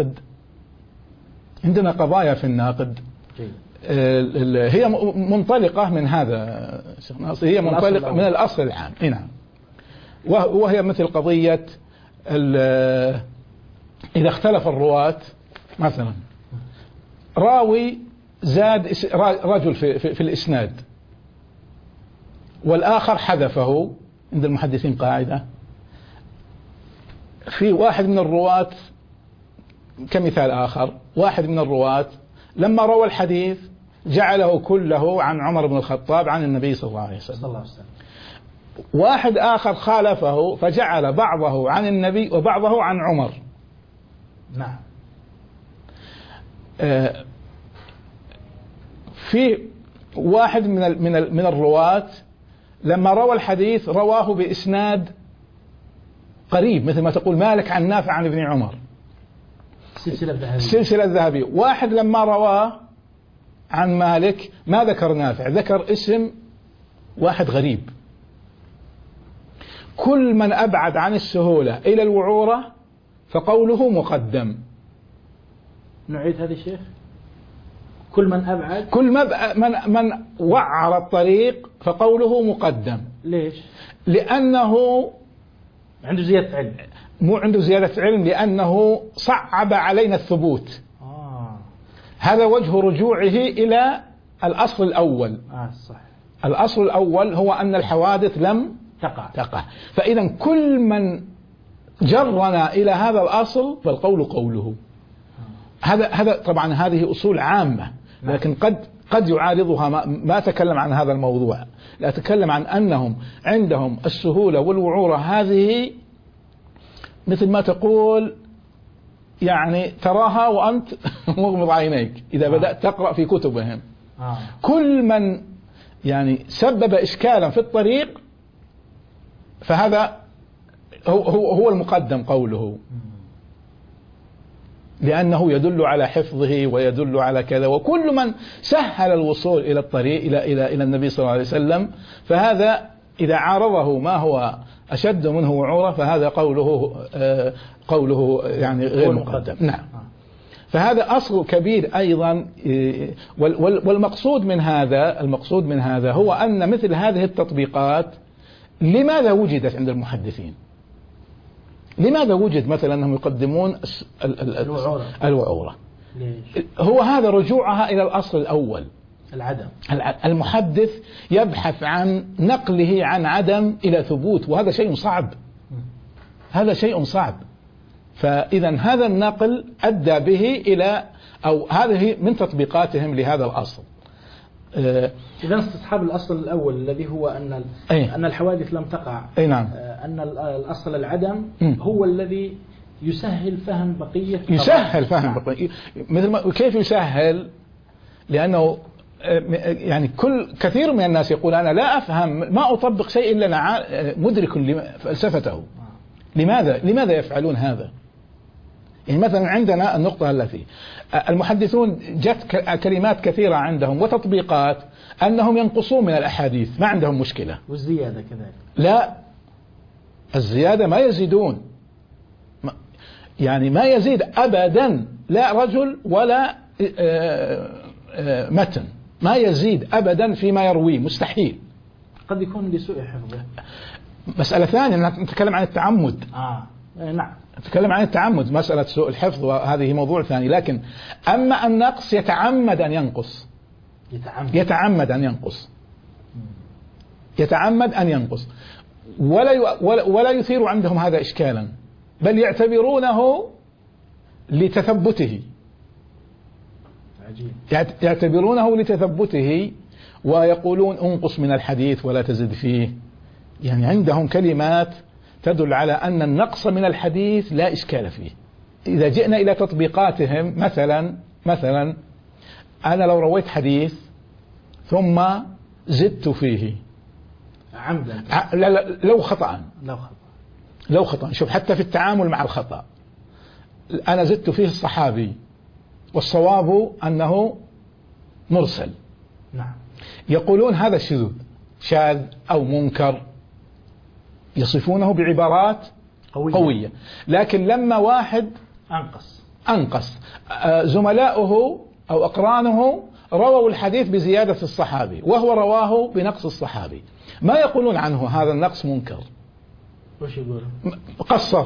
في الناقد هي منطلقة من هذا، هي منطلقة من الأصل العام. نعم. وهي مثل قضية إذا اختلف الرواة، مثلا راوي زاد رجل في الإسناد والآخر حذفه، عند المحدثين قاعدة، في واحد من الرواة، كمثال آخر، واحد من الرواة لما روى الحديث جعله كله عن عمر بن الخطاب عن النبي صلى الله عليه وسلم. واحد آخر خالفه فجعل بعضه عن النبي وبعضه عن عمر. نعم. في واحد من الرواة لما روى الحديث رواه بإسناد قريب، مثل ما تقول مالك عن نافع عن ابن عمر، السلسلة الذهبية. واحد لما رواه عن مالك ما ذكر نافع، ذكر اسم واحد غريب. كل من أبعد عن السهولة إلى الوعورة فقوله مقدم. نعيد هذا الشيخ. كل من وعر الطريق فقوله مقدم. ليش؟ لأنه عنده زيادة علم. مو عنده زيادة علم، لأنه صعب علينا الثبوت. هذا وجه رجوعه إلى الأصل الأول. صح. الأصل الأول هو أن الحوادث لم تقع. فإذا كل من جرنا إلى هذا الأصل فالقول قوله. هذا طبعا هذه أصول عامة، لكن قد يعارضها ما أتكلم عن هذا الموضوع. لا أتكلم عن أنهم عندهم السهولة والوعورة، هذه مثل ما تقول يعني تراها وأنت مغمض عينيك إذا بدأت تقرأ في كتبهم. كل من يعني سبب إشكالا في الطريق فهذا هو المقدم قوله، لأنه يدل على حفظه ويدل على كذا. وكل من سهل الوصول إلى الطريق إلى النبي صلى الله عليه وسلم فهذا إذا عارضه ما هو أشد منه وعورة فهذا قوله يعني غير مقدم. نعم. فهذا أصل كبير أيضا. والمقصود من هذا هو أن مثل هذه التطبيقات لماذا وجدت عند المحدثين؟ لماذا وجد مثلا أنهم يقدمون الوعورة؟ هو هذا رجوعها إلى الأصل الأول، العدم. المحدث يبحث عن نقله عن عدم إلى ثبوت، وهذا شيء صعب. هذا شيء صعب. فإذا هذا النقل أدى به إلى، أو هذه من تطبيقاتهم لهذا الأصل. إذا استصحاب الأصل الأول الذي هو أن الحوادث لم تقع، نعم. أن الأصل العدم هو الذي يسهل فهم بقية، مثل ما كيف يسهل؟ لأنه يعني كثير من الناس يقول أنا لا أفهم، ما أطبق شيء إلا أنا مدرك فلسفته. لماذا يفعلون هذا؟ يعني مثلا عندنا النقطة التي المحدثون جت كلمات كثيرة عندهم وتطبيقات أنهم ينقصون من الأحاديث، ما عندهم مشكلة. والزيادة كذلك. لا، الزيادة ما يزيدون، يعني ما يزيد أبدا، لا رجل ولا متن، ما يزيد أبدا فيما يرويه، مستحيل. قد يكون لسوء حفظه. مسألة ثانية، نتكلم عن التعمد. نعم، نتكلم عن التعمد، مسألة سوء الحفظ وهذه موضوع ثاني. لكن أما النقص يتعمد أن ينقص، يتعمد أن ينقص ولا يثير عندهم هذا إشكالا، بل يعتبرونه لتثبته. يعتبرونه لتثبته ويقولون انقص من الحديث ولا تزد فيه. يعني عندهم كلمات تدل على أن النقص من الحديث لا إشكال فيه. إذا جئنا إلى تطبيقاتهم، مثلا أنا لو رويت حديث ثم زدت فيه عمدا، لو خطأ، شوف حتى في التعامل مع الخطأ أنا زدت فيه الصحابي والصواب أنه مرسل. نعم. يقولون هذا الشذوذ، شاذ أو منكر، يصفونه بعبارات قوية. لكن لما واحد أنقص زملاؤه أو أقرانه رووا الحديث بزيادة الصحابي وهو رواه بنقص الصحابي، ما يقولون عنه هذا النقص منكر. وش يقول؟ قصر.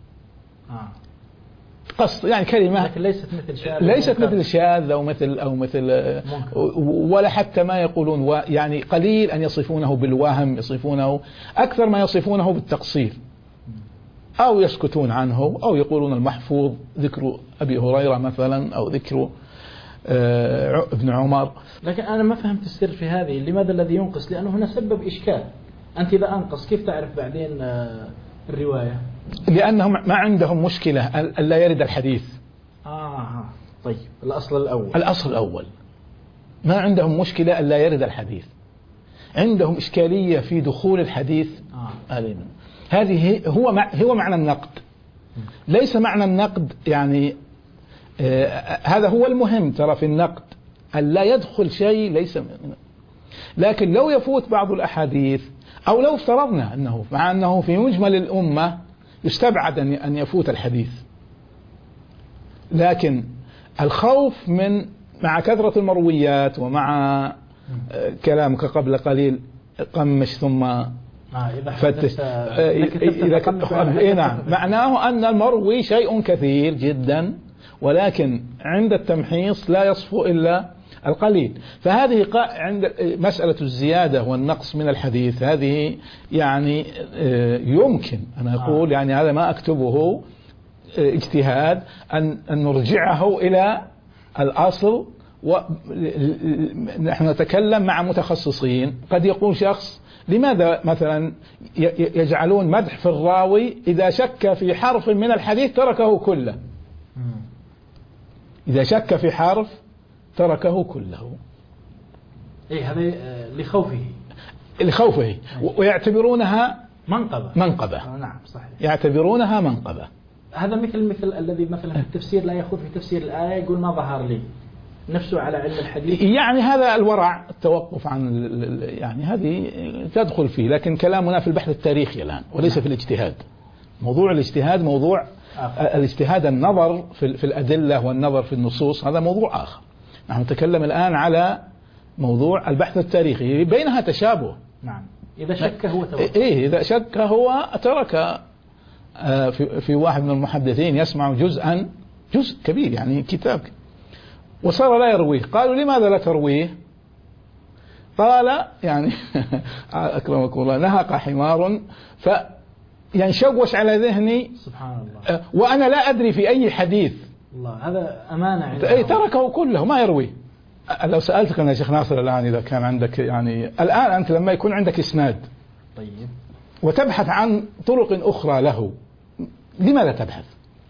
قص يعني كلمة، لكن ليست مثل شاذ أو مثل ولا حتى ما يقولون يعني قليل أن يصفونه بالوهم، يصفونه أكثر ما يصفونه بالتقصير، أو يسكتون عنه، أو يقولون المحفوظ ذكر أبي هريرة مثلا، أو ذكر ابن عمر. لكن أنا ما فهمت السر في هذه، لماذا الذي ينقص؟ لأنه هنا سبب إشكال. أنت إذا أنقص كيف تعرف بعدين الرواية؟ لأنهم ما عندهم مشكلة ألا يرد الحديث. طيب، الأصل الأول ما عندهم مشكلة ألا يرد الحديث، عندهم إشكالية في دخول الحديث علينا. هذه هو معنى النقد، ليس معنى النقد يعني هذا هو المهم ترى في النقد، ألا يدخل شيء ليس لكن لو يفوت بعض الأحاديث، أو لو افترضنا أنه مع أنه في مجمل الأمة يستبعد أن يفوت الحديث، لكن الخوف مع كثرة المرويات ومع كلامك قبل قليل قمش ثم فتش نعم، معناه أن المروي شيء كثير جدا، ولكن عند التمحيص لا يصفو إلا القليل. فهذه عند مسألة الزيادة والنقص من الحديث، هذه يعني يمكن أنا أقول يعني هذا ما أكتبه اجتهاد أن نرجعه إلى الأصل. ونحن نتكلم مع متخصصين، قد يقول شخص لماذا مثلا يجعلون مدح في الراوي إذا شك في حرف من الحديث تركه كله، إذا شك في حرف تركه كله. إيه هذا لخوفه ويعتبرونها منقبة. نعم صحيح. يعتبرونها منقبة. هذا مثل الذي مثلا في التفسير لا يخوض في تفسير الآية يقول ما ظهر لي نفسه على علم الحديث. يعني هذا الورع، التوقف عن يعني هذه تدخل فيه، لكن كلامنا في البحث التاريخي الآن وليس في الاجتهاد. موضوع الاجتهاد موضوع الاجتهاد، النظر في الأدلة والنظر في النصوص، هذا موضوع آخر. نحن نتكلم الآن على موضوع البحث التاريخي، بينها تشابه. نعم. إذا شك هو توقف. إذا شك هو ترك. في واحد من المحدثين يسمع جزء كبير يعني كتاب، وصار لا يرويه. قالوا لماذا لا ترويه؟ قال يعني أكرمكم الله نهق حمار فينشوش على ذهني، سبحان الله، وأنا لا أدري في أي حديث. الله، هذا أمانة عنده. تركه كله ما يرويه. لو سألتك أنا يا شيخ ناصر الآن، إذا كان عندك يعني الآن أنت لما يكون عندك إسناد طيب وتبحث عن طرق أخرى له، لماذا تبحث؟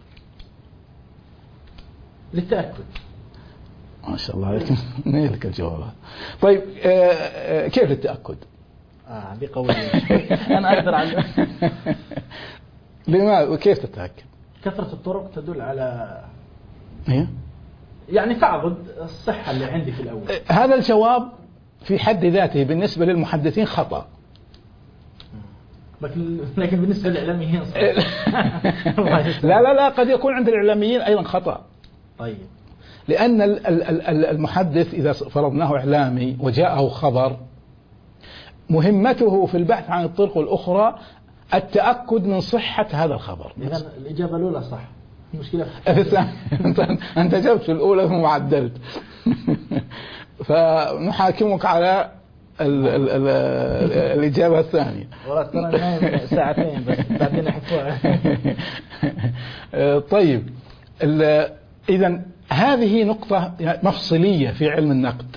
للتأكد. ما شاء الله عليك، نيلك الجواب. طيب كيف للتأكد؟ هذه قوية. أنا أقدر على لماذا وكيف تتأكد؟ كثرة الطرق تدل على إيه؟ يعني تعضد الصحة اللي عندي في الأول. هذا الجواب في حد ذاته بالنسبة للمحدثين خطأ، لكن بالنسبة للإعلاميين لا قد يكون عند الإعلاميين أيضا خطأ. طيب. لأن المحدث إذا فرضناه إعلامي وجاءه خبر، مهمته في البحث عن الطرق الأخرى التأكد من صحة هذا الخبر. إذن الإجابة الأولى صح. المشكلة أنت جبت في الأولى ثم عدلت. فنحاكمك على الإجابة الثانية. والله ترى نايم ساعتين بس بعدين أحطوها. طيب، إذن هذه نقطة مفصلية في علم النقد.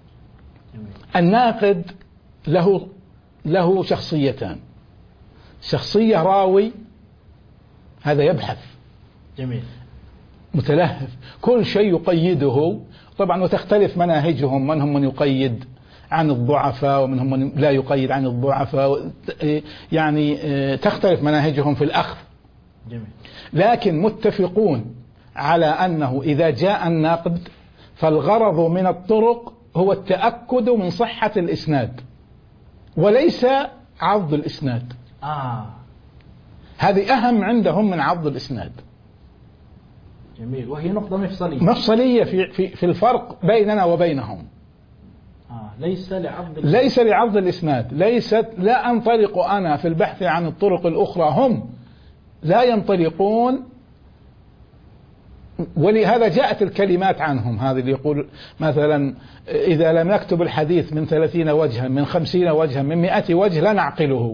الناقد له شخصيتان: شخصية راوي، هذا يبحث، جميل، متلهف، كل شيء يقيده. طبعا وتختلف مناهجهم، منهم من يقيد عن الضعفاء ومنهم من لا يقيد عن الضعفاء، يعني تختلف مناهجهم في الأخذ. جميل. لكن متفقون على أنه إذا جاء النقد فالغرض من الطرق هو التأكد من صحة الإسناد وليس عض الإسناد. هذه أهم عندهم من عض الإسناد. جميل. وهي نقطة مفصلية في الفرق بيننا وبينهم. ليس لعض الإسناد، لا أنطلق أنا في البحث عن الطرق الأخرى، هم لا ينطلقون. ولهذا جاءت الكلمات عنهم، هذا اللي يقول مثلا إذا لم نكتب الحديث من 30 وجها من 50 وجها من 100 وجه لا نعقله،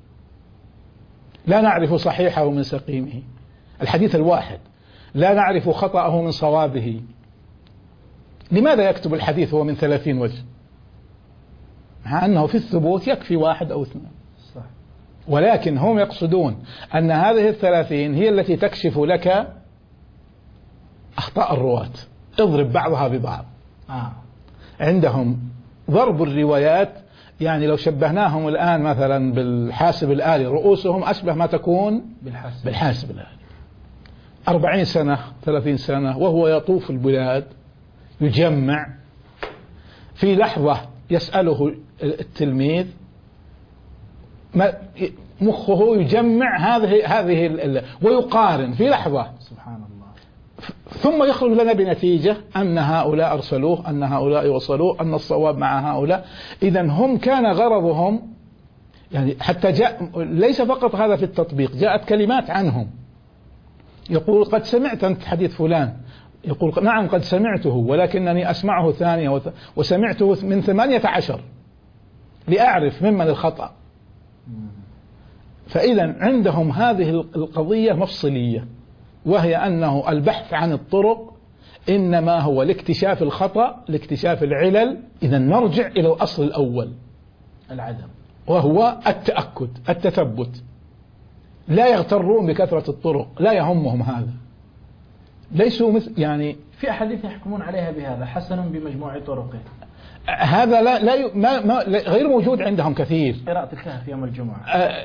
لا نعرف صحيحه من سقيمه. الحديث الواحد لا نعرف خطأه من صوابه. لماذا يكتب الحديث هو من 30 وجه مع أنه في الثبوت يكفي واحد أو اثنين؟ صح. ولكن هم يقصدون أن هذه 30 هي التي تكشف لك أخطاء الرواة، اضرب بعضها ببعض. عندهم ضرب الروايات، يعني لو شبهناهم الآن مثلا بالحاسب الآلي، رؤوسهم أشبه ما تكون بالحاسب الآلي. 40 سنة 30 سنة وهو يطوف البلاد يجمع، في لحظة يسأله التلميذ مخه يجمع هذه ويقارن في لحظة، سبحان الله، ثم يخرج لنا بنتيجة أن هؤلاء أرسلوه، أن هؤلاء وصلوه، أن الصواب مع هؤلاء. إذن هم كان غرضهم، يعني حتى جاء ليس فقط هذا في التطبيق، جاءت كلمات عنهم يقول قد سمعت أنت حديث فلان، يقول نعم قد سمعته ولكنني أسمعه ثانية وسمعته من 18 لأعرف ممن الخطأ. فإذا عندهم هذه القضية مفصلية، وهي أنه البحث عن الطرق إنما هو لاكتشاف الخطأ، لاكتشاف العلل. إذا نرجع إلى الأصل الأول، العدم، وهو التأكد، التثبت. لا يغترون بكثرة الطرق، لا يهمهم هذا. ليسوا مثل يعني في أحاديث يحكمون عليها بهذا حسن بمجموع طرقه. هذا غير موجود عندهم كثير. قراءة الكهف يوم الجمعة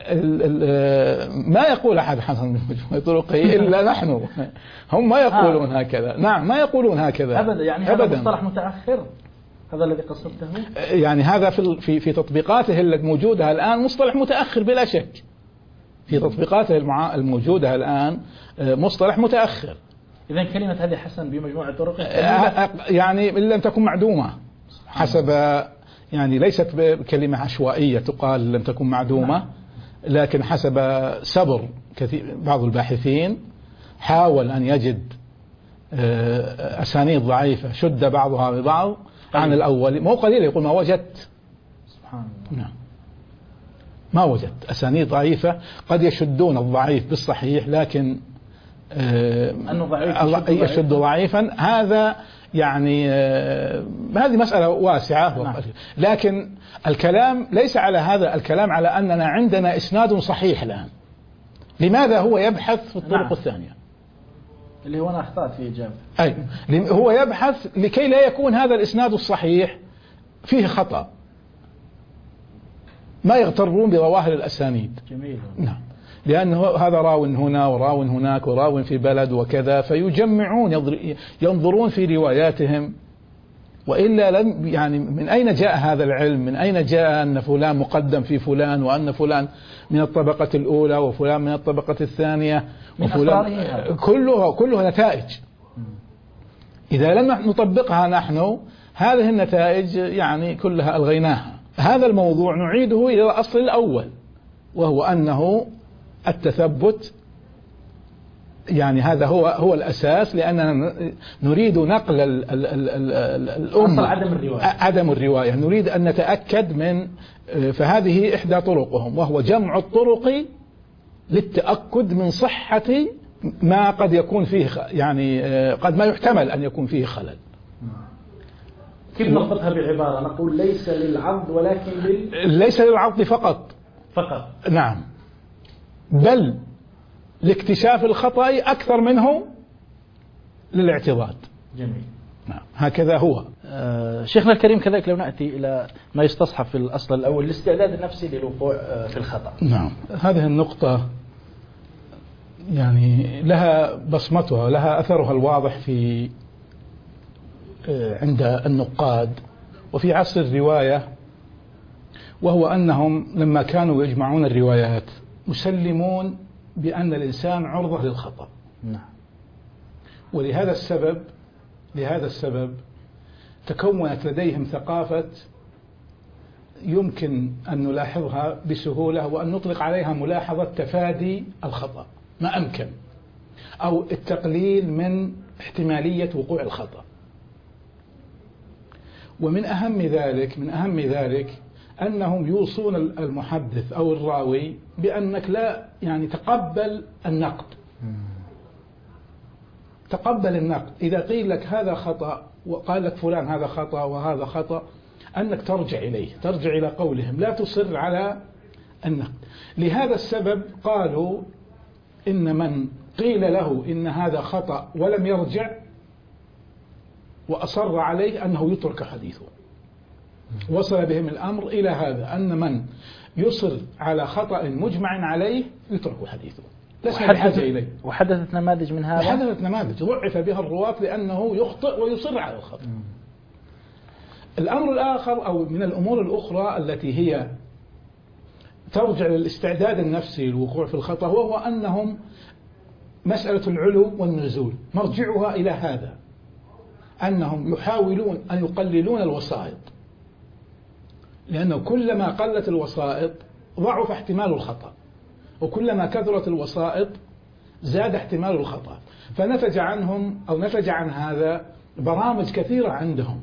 ما يقول أحد حسن بمجموع طرقه إلا نحن. هم ما يقولون هكذا. نعم ما يقولون هكذا أبدا. يعني هذا مصطلح متأخر، هذا الذي قصدته. يعني هذا في تطبيقاته الموجودة الآن مصطلح متأخر بلا شك. في تطبيقاته الموجودة الآن مصطلح متأخر. إذا كلمة هذه حسن بمجموع الطرق يعني إن لم تكن معدومة حسب، يعني ليست كلمة عشوائية تقال لم تكن معدومة، لكن حسب سبر كثير بعض الباحثين حاول أن يجد أسانيد ضعيفة شد بعضها ببعض عن الأول. مو قليل، يقول ما وجدت. سبحان الله. نعم ما وجدت أسانيد ضعيفة. قد يشدون الضعيف بالصحيح، لكن أنه ضعيف يشد ضعيفا، هذا يعني هذه مسألة واسعة. لكن الكلام ليس على هذا، الكلام على أننا عندنا إسناد صحيح الآن. لماذا هو يبحث في الطرق الثانية اللي هو أنا أخطأت في إجابة. أي هو يبحث لكي لا يكون هذا الإسناد الصحيح فيه خطأ، ما يغترون بظواهر الأسانيد. جميل. نعم، لأنه هذا راو هنا وراو هناك وراو في بلد وكذا، فيجمعون ينظرون في رواياتهم. وإلا لم يعني من أين جاء هذا العلم؟ من أين جاء أن فلان مقدم في فلان، وأن فلان من الطبقة الأولى وفلان من الطبقة الثانية وفلان؟ كلها نتائج. إذا لم نطبقها نحن هذه النتائج يعني كلها ألغيناها. هذا الموضوع نعيده إلى الأصل الأول، وهو أنه التثبت، يعني هذا هو الأساس، لأننا نريد نقل الأمة عدم الرواية، نريد أن نتأكد من، فهذه إحدى طرقهم، وهو جمع الطرق للتأكد من صحة ما قد يكون فيه، يعني قد ما يحتمل أن يكون فيه خلل. كيف نضبطها بعبارة؟ نقول ليس للعض ولكن ليس للعض فقط. نعم، بل لاكتشاف الخطأ أكثر منه للاعتضاد. جميل. نعم هكذا هو. شيخنا الكريم، كذلك لو نأتي إلى ما يستصحب في الأصل الأول، الاستعداد النفسي للوقوع في الخطأ. نعم، هذه النقطة يعني لها بصمتها، لها أثرها الواضح في عند النقاد وفي عصر الرواية، وهو أنهم لما كانوا يجمعون الروايات مسلمون بأن الإنسان عرضة للخطأ. نعم. ولهذا السبب تكونت لديهم ثقافة يمكن أن نلاحظها بسهولة، وأن نطلق عليها ملاحظة تفادي الخطأ ما أمكن، أو التقليل من احتمالية وقوع الخطأ. ومن أهم ذلك أنهم يوصون المحدث أو الراوي بأنك لا يعني تقبل النقد. تقبل النقد. إذا قيل لك هذا خطأ وقال لك فلان هذا خطأ وهذا خطأ، أنك ترجع إليه، ترجع إلى قولهم، لا تصر على النقد. لهذا السبب قالوا إن من قيل له إن هذا خطأ ولم يرجع وأصر عليه أنه يترك حديثه. وصل بهم الأمر إلى هذا، أن من يصر على خطأ مجمع عليه يترك حديث لسنا بحاجة إليه. وحدثت نماذج من هذا؟ حدثت نماذج ضعف بها الرواة لأنه يخطئ ويصر على الخطأ. الأمر الآخر أو من الأمور الأخرى التي هي ترجع للاستعداد النفسي للوقوع في الخطأ، وهو أنهم مسألة العلو والنزول مرجعها إلى هذا، أنهم يحاولون أن يقللون الوسائط، لأنه كلما قلت الوسائط ضعف احتمال الخطأ، وكلما كثرت الوسائط زاد احتمال الخطأ. فنتج عنهم أو نتج عن هذا برامج كثيرة عندهم،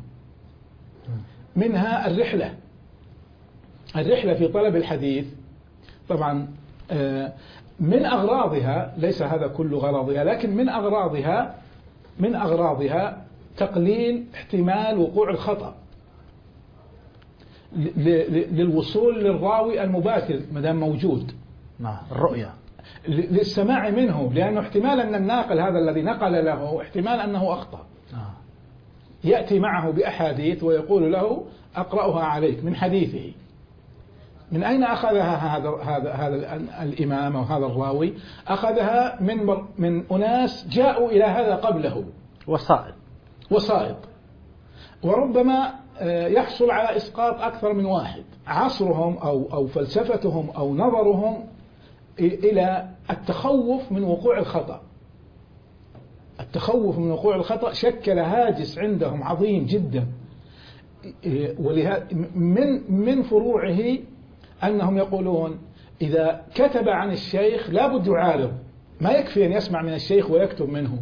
منها الرحلة في طلب الحديث. طبعا من أغراضها، ليس هذا كل غرضها، لكن من أغراضها تقليل احتمال وقوع الخطأ للوصول للراوي المباشر مدام موجود. نعم، الرؤية للسماع منه، لأنه احتمال أن الناقل هذا الذي نقل له احتمال أنه أخطأ. يأتي معه بأحاديث ويقول له أقرأها عليك من حديثه، من أين أخذها هذا الإمام أو هذا الراوي؟ أخذها من أناس جاءوا إلى هذا قبله، وسائط، وربما يحصل على إسقاط أكثر من واحد. عصرهم أو فلسفتهم أو نظرهم إلى التخوف من وقوع الخطأ. التخوف من وقوع الخطأ شكل هاجس عندهم عظيم جدا، من فروعه أنهم يقولون إذا كتب عن الشيخ لا بد يعارض، ما يكفي أن يسمع من الشيخ ويكتب منه،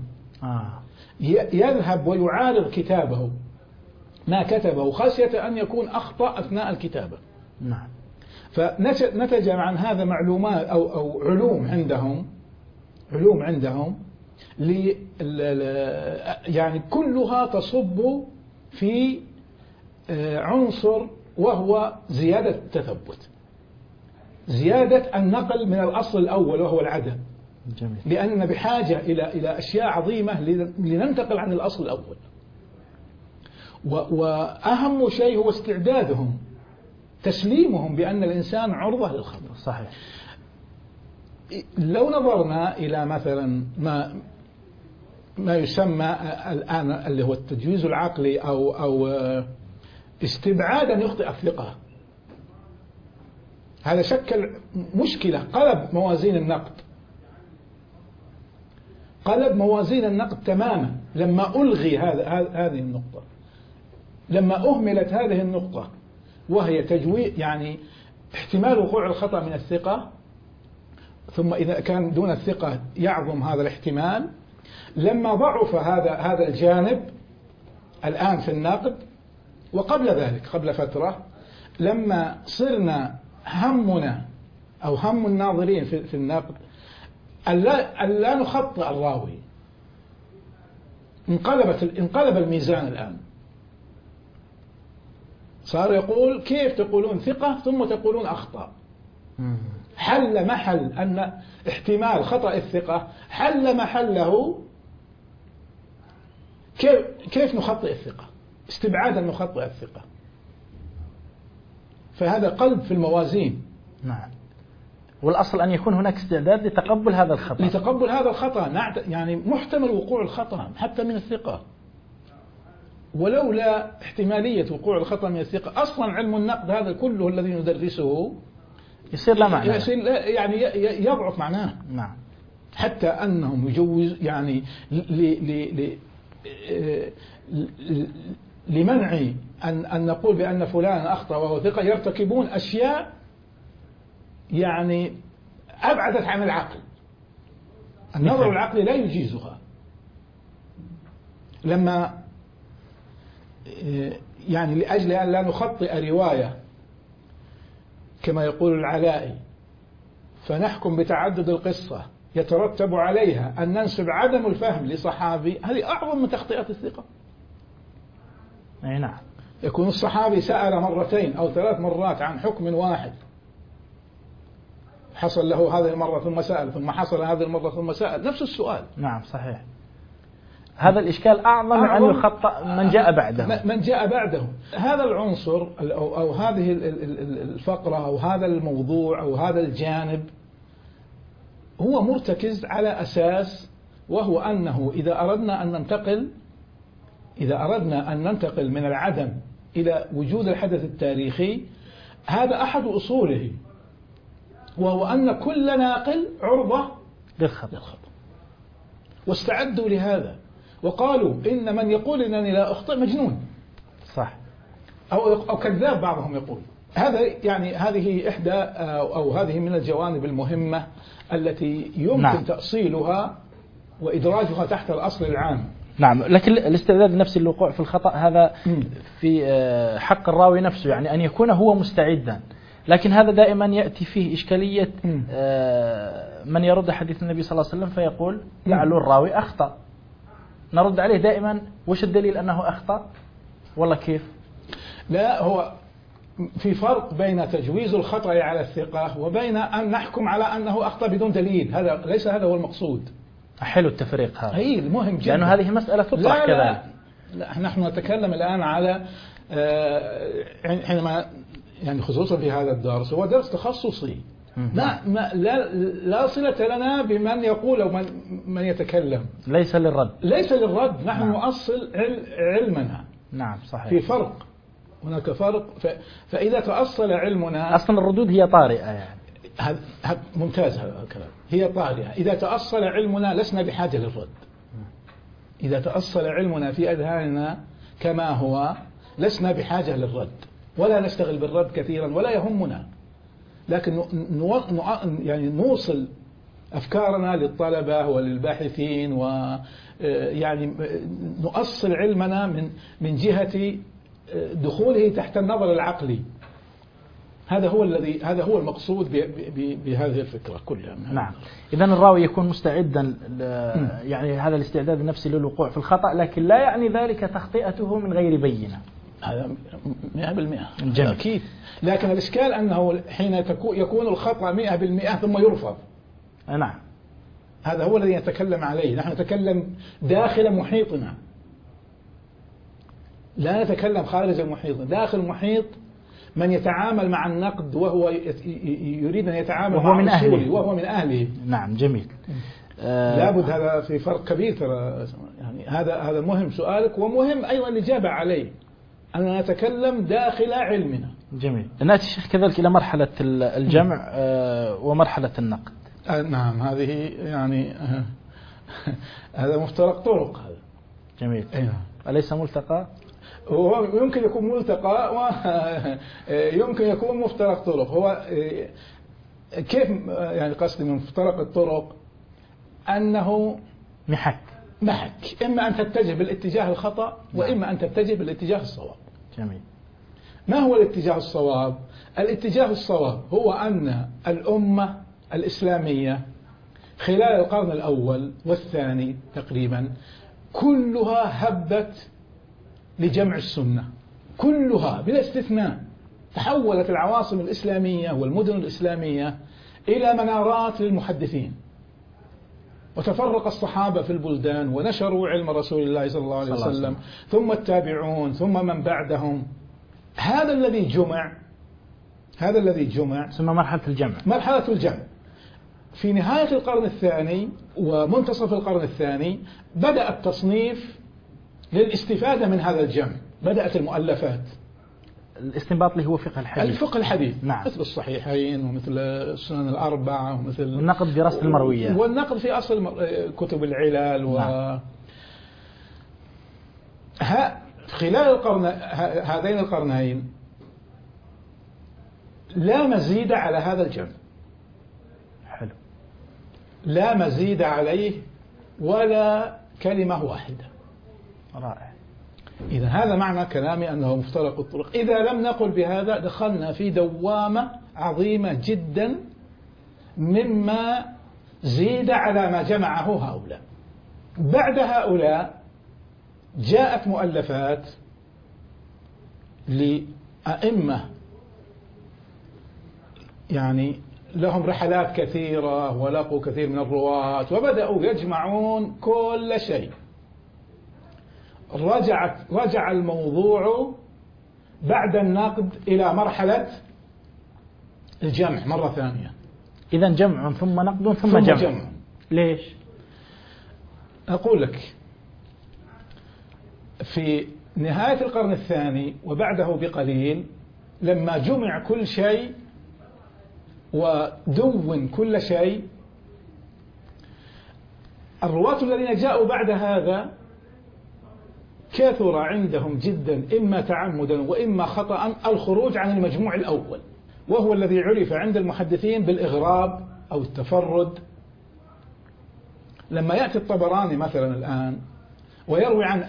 يذهب ويعارض كتابه ما كتبه خشية أن يكون أخطأ أثناء الكتابة. نعم. فنتج عن هذا معلومات أو علوم عندهم يعني كلها تصب في عنصر، وهو زيادة التثبت، زيادة النقل من الأصل الأول وهو العدم. جميل. لأننا بحاجة إلى أشياء عظيمة لننتقل عن الأصل الأول. وأهم شيء هو استعدادهم، تسليمهم بأن الإنسان عرضة للخطأ. صحيح. لو نظرنا إلى مثلا ما يسمى الآن اللي هو التجويز العقلي أو استبعاد أن يخطئ الثقة، هذا شكل مشكلة، قلب موازين النقد تماما لما ألغي هذه النقطة، لما أهملت هذه النقطة، وهي تجويز يعني احتمال وقوع الخطأ من الثقة، ثم إذا كان دون الثقة يعظم هذا الاحتمال. لما ضعف هذا الجانب الآن في النقد، وقبل ذلك قبل فترة لما صرنا همنا أو هم الناظرين في النقد أن لا نخطئ الراوي، انقلب الميزان الآن، صار يقول كيف تقولون ثقة ثم تقولون أخطأ؟ حل محل أن احتمال خطأ الثقة، حل محله كيف نخطئ الثقة، استبعادا نخطئ الثقة. فهذا قلب في الموازين. نعم. والأصل أن يكون هناك استعداد لتقبل هذا الخطأ. يعني محتمل وقوع الخطأ حتى من الثقة، ولولا احتمالية وقوع الخطأ من الثقة أصلا علم النقد هذا كله الذي ندرسه يصير لا معنى، يعني يضعف معناه. نعم. حتى أنهم يجوز يعني لمنع أن نقول بأن فلان أخطأ وهو ثقة، يرتكبون أشياء يعني أبعدت عن العقل، النظر العقلي لا يجيزها. لما يعني لأجل أن لا نخطئ رواية كما يقول العلائي فنحكم بتعدد القصة يترتب عليها أن ننسب عدم الفهم لصحابي، هذه أعظم من تخطئة الثقة. أي نعم. يكون الصحابي سأل مرتين أو 3 مرات عن حكم واحد، حصل له هذه المرة ثم سأل، ثم حصل هذه المرة ثم سأل نفس السؤال. نعم صحيح. هذا الإشكال أعظم من أن يخطأ من جاء بعده. هذا العنصر أو هذه الفقرة أو هذا الموضوع أو هذا الجانب هو مرتكز على أساس، وهو أنه إذا أردنا أن ننتقل من العدم إلى وجود الحدث التاريخي، هذا أحد أصوله، وهو أن كل ناقل عرضة للخطأ. واستعدوا لهذا وقالوا إن من يقول إنني لا أخطئ مجنون. صح. أو كذاب بعضهم يقول. هذا يعني هذه إحدى أو هذه من الجوانب المهمة التي يمكن تأصيلها وإدراجها تحت الأصل العام. نعم. لكن الاستعداد لنفس الوقوع في الخطأ هذا في حق الراوي نفسه، يعني أن يكون هو مستعدا. لكن هذا دائما يأتي فيه إشكالية من يرد حديث النبي صلى الله عليه وسلم فيقول لعل الراوي أخطأ، نرد عليه دائما وش الدليل أنه أخطأ والله كيف؟ لا، هو في فرق بين تجويز الخطأ على الثقة وبين أن نحكم على أنه أخطأ بدون دليل. هذا ليس هذا هو المقصود. حلو التفريق هذا. هي المهم جدا، لأنه هذه مسألة تطرح كذلك. لا، نحن نتكلم الآن على حينما يعني خصوصا في هذا الدرس هو درس تخصصي، لا صلة لنا بمن يقول أو من يتكلم. ليس للرد، نحن نؤصل علمنا. نعم صحيح. في فرق، هناك فرق. فإذا تأصل علمنا، أصلا الردود هي طارئة يعني. ممتاز هذا الكلام، هي طارئة. إذا تأصل علمنا لسنا بحاجة للرد. إذا تأصل علمنا في أذهاننا كما هو لسنا بحاجة للرد، ولا نشتغل بالرد كثيرا ولا يهمنا، لكن يعني نوصل أفكارنا للطلبة وللباحثين، ويعني نؤصل علمنا من جهة دخوله تحت النظر العقلي. هذا هو المقصود بهذه الفكرة كلها. نعم. إذن الراوي يكون مستعدا، يعني هذا الاستعداد النفسي للوقوع في الخطأ، لكن لا يعني ذلك تخطئته من غير بينة. هذا 100% أكيد. لكن الإشكال أنه حين يكون الخطأ 100% ثم يرفض. نعم. هذا هو الذي نتكلم عليه. نحن نتكلم داخل محيطنا، لا نتكلم خارج المحيط. داخل المحيط من يتعامل مع النقد وهو يريد أن يتعامل وهو من أهله، وهو من أهله. نعم جميل. لابد، هذا في فرق كبير ترى. يعني هذا مهم سؤالك، ومهم أيضا الإجابة عليه، أننا نتكلم داخل علمنا. جميل. نأتي الشيخ كذلك إلى مرحلة الجمع ومرحلة النقد. نعم، هذه يعني هذا مفترق طرق. هذا جميل. أيوة. أليس ملتقى؟ هو يمكن يكون ملتقى ويمكن يكون مفترق طرق. هو كيف يعني قصدي من مفترق الطرق؟ أنه محك. إما أن تتجه بالاتجاه الخطأ، وإما أن تتجه بالاتجاه الصواب. جميل. ما هو الاتجاه الصواب؟ الاتجاه الصواب هو أن الأمة الإسلامية خلال القرن الأول والثاني تقريبا كلها هبت لجمع السنة، كلها بلا استثناء. تحولت العواصم الإسلامية والمدن الإسلامية إلى منارات للمحدثين، وتفرق الصحابة في البلدان ونشروا علم رسول الله صلى الله عليه وسلم، ثم التابعون، ثم من بعدهم. هذا الذي جمع ثم مرحلة الجمع. في نهاية القرن الثاني ومنتصف القرن الثاني بدأ التصنيف للاستفادة من هذا الجمع. بدأت المؤلفات، الاستنباط اللي هو الفقه الحديث. نعم. مثل الصحيحين ومثل السنن الأربعة ومثل النقد في رأس المرويات، والنقد في أصل كتب العلل. نعم. خلال هذين القرنين لا مزيد على هذا الجمع. حلو. لا مزيد عليه ولا كلمة واحدة. رائع. إذا هذا معنى كلامي أنه مفترق الطرق. إذا لم نقل بهذا دخلنا في دوامة عظيمة جدا مما زيد على ما جمعه هؤلاء. بعد هؤلاء جاءت مؤلفات لأئمة يعني لهم رحلات كثيرة ولقوا كثير من الرواة، وبدأوا يجمعون كل شيء. رجع الموضوع بعد النقد إلى مرحلة الجمع مرة ثانية. إذا جمع ثم نقد ثم جمع. ليش؟ أقول لك، في نهاية القرن الثاني وبعده بقليل لما جمع كل شيء ودون كل شيء، الرواة الذين جاءوا بعد هذا كثر عندهم جدا إما تعمدا وإما خطأ الخروج عن المجموع الأول، وهو الذي عرف عند المحدثين بالإغراب أو التفرد. لما يأتي الطبراني مثلا الآن ويروي عن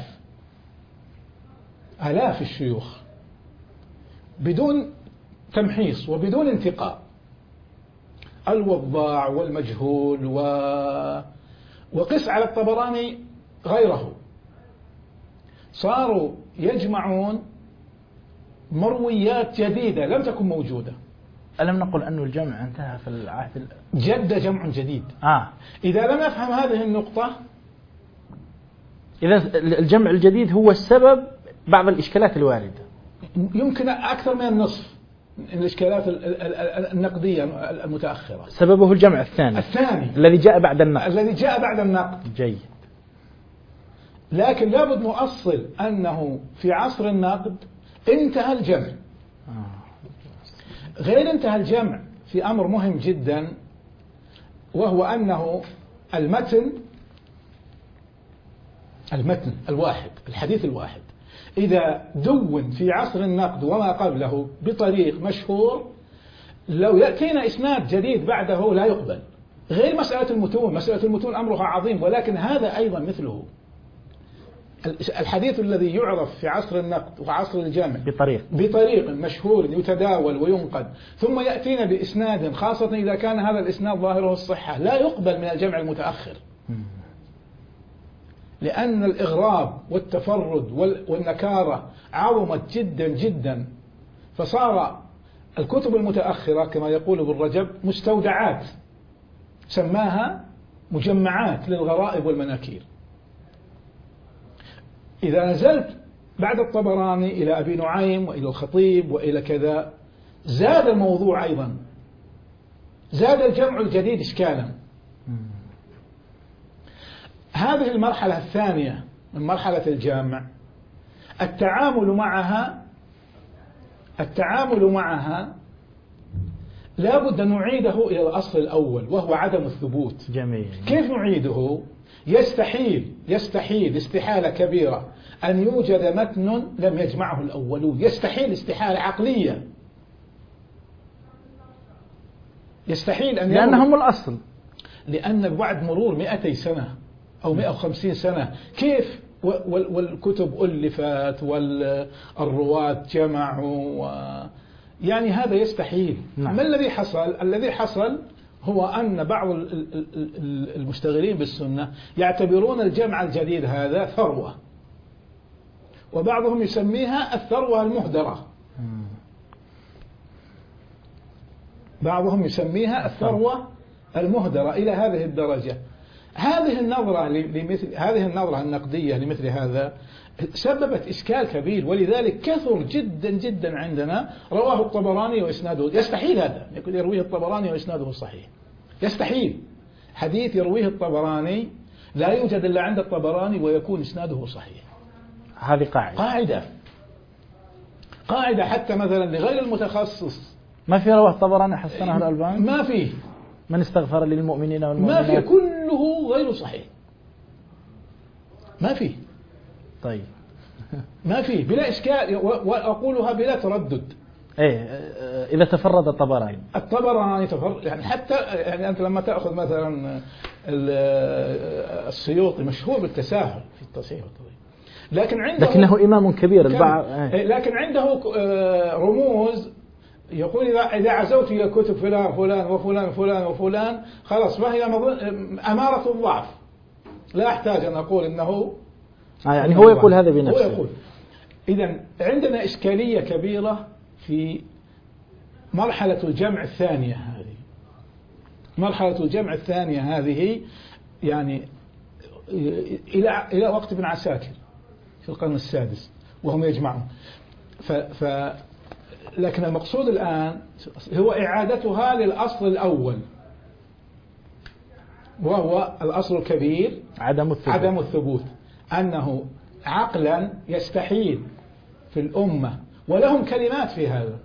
آلاف الشيوخ بدون تمحيص وبدون انتقاء، الوضاع والمجهول وقس على الطبراني غيره، صاروا يجمعون مرويات جديدة لم تكن موجودة. ألم نقل أن الجمع انتهى في العهد جد جمع جديد. إذا لم نفهم هذه النقطة، إذا الجمع الجديد هو السبب بعض الإشكالات الواردة. يمكن أكثر من النصف الإشكالات النقدية المتأخرة سببه الجمع الثاني الذي جاء بعد النقد. جيد. لكن لابد نؤصل أنه في عصر النقد انتهى الجمع. غير انتهى الجمع في أمر مهم جدا، وهو أنه المتن الواحد، الحديث الواحد، إذا دون في عصر النقد وما قبله بطريق مشهور، لو يأتينا إسناد جديد بعده لا يقبل. غير مسألة المتون أمرها عظيم، ولكن هذا أيضا مثله. الحديث الذي يعرف في عصر النقد وعصر الجامع بطريق مشهور يتداول وينقد، ثم يأتينا بإسناد، خاصة إذا كان هذا الإسناد ظاهره الصحة، لا يقبل من الجمع المتأخر، لأن الإغراب والتفرد والنكارة عظمت جدا جدا، فصار الكتب المتأخرة كما يقول ابن رجب مستودعات، سماها مجمعات للغرائب والمناكير. إذا نزلت بعد الطبراني إلى أبي نعيم وإلى الخطيب وإلى كذا، زاد الموضوع أيضا، زاد الجمع الجديد إشكالا. هذه المرحلة الثانية من مرحلة الجامع، التعامل معها لا بد أن نعيده إلى الأصل الأول، وهو عدم الثبوت. جميل. كيف نعيده؟ يستحيل استحالة كبيرة أن يوجد متن لم يجمعه الأولون، يستحيل، استحالة عقلية، يستحيل أن لأنهم الأصل، لأن بعد مرور 200 سنة أو 150 سنة كيف والكتب ألفت والرواة جمعوا يعني هذا يستحيل. نعم. ما الذي حصل؟ الذي حصل هو أن بعض المشتغلين بالسنة يعتبرون الجمع الجديد هذا ثروة، وبعضهم يسميها الثروة المهدرة، بعضهم يسميها الثروة المهدرة إلى هذه الدرجة. هذه النظرة النقدية لمثل هذا سببت إشكال كبير، ولذلك كثر جدا جدا عندنا رواه الطبراني وإسناده. يستحيل هذا يرويه الطبراني وإسناده صحيح، يستحيل حديث يرويه الطبراني لا يوجد إلا عند الطبراني ويكون إسناده صحيح. هذه قاعدة حتى مثلا لغير المتخصص. ما في رواه الطبراني حسنه الألباني، ما فيه، من استغفر للمؤمنين والمؤمنات، ما فيه، كله غير صحيح، ما فيه. طيب ما فيه بلا إشكال، وأقولها بلا تردد. إذا تفرد الطبراني تفرد، يعني حتى يعني أنت لما تأخذ مثلا السيوطي مشهور بالتساهل في التصحيح والتضعيف، لكنه إمام كبير البعض، لكن عنده رموز يقول إذا عزوت إلى كتب فلان وفلان وفلان وفلان خلاص فهي أمارة الضعف، لا أحتاج أن أقول إنه يعني هو يقول هذا بنفسه. هو يقول. إذن عندنا إشكالية كبيرة في مرحلة الجمع الثانية هذه. مرحلة الجمع الثانية هذه يعني إلى وقت ابن عساكر في القرن السادس وهم يجمعون. لكن المقصود الآن هو إعادتها للأصل الأول، وهو الأصل الكبير عدم الثبوت، أنه عقلا يستحيل في الأمة، ولهم كلمات في هذا،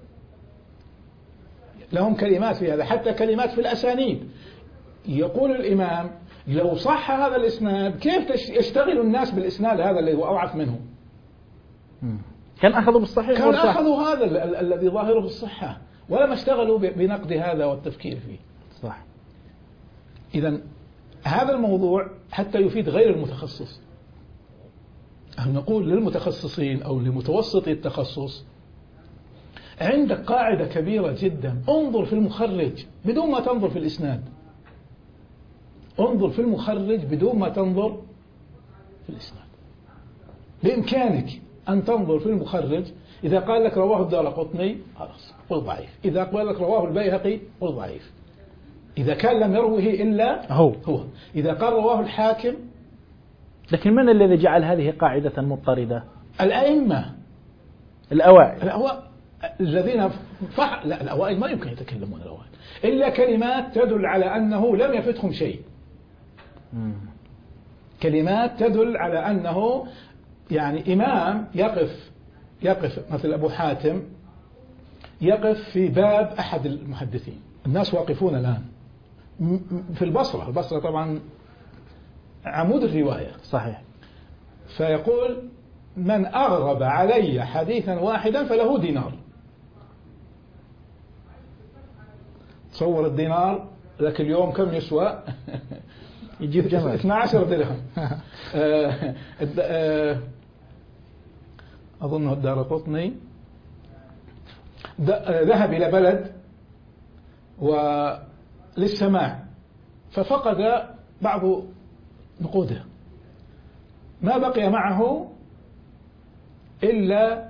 حتى كلمات في الأسانيد. يقول الإمام لو صح هذا الإسناد كيف يشتغل الناس بالإسناد هذا اللي هو أضعف منه؟ كان أخذوا بالصحيح، كان أخذوا هذا الذي ظاهره الصحة، ولما اشتغلوا بنقد هذا والتفكير فيه. صح. إذن هذا الموضوع حتى يفيد غير المتخصص، نقول للمتخصصين أو لمتوسطي التخصص، عندك قاعدة كبيرة جدا، انظر في المخرج بدون ما تنظر في الإسناد. انظر في المخرج بدون ما تنظر في الإسناد. بإمكانك أن تنظر في المخرج، إذا قال لك رواه الدارقطني خلاص قل ضعيف، إذا قال لك رواه البيهقي قل ضعيف، إذا كان لم يروه إلا هو، إذا قال رواه الحاكم. لكن من الذي جعل هذه قاعدة مضطردة؟ الأئمة الأوائل الذين لا، الأوائل ما يمكن يتكلمون الأوائل إلا كلمات تدل على أنه لم يفتهم شيء. كلمات تدل على أنه يعني إمام يقف مثل أبو حاتم يقف في باب أحد المحدثين، الناس واقفون الآن في البصرة طبعا عمود الرواية صحيح، فيقول من أغرب علي حديثا واحدا فله دينار. تصور الدينار ذاك اليوم كم يسوى؟ يجيب جمال 12 درهم. أظنه الدارقطني ذهب إلى بلد للسماع ففقد بعض نقوده، ما بقي معه إلا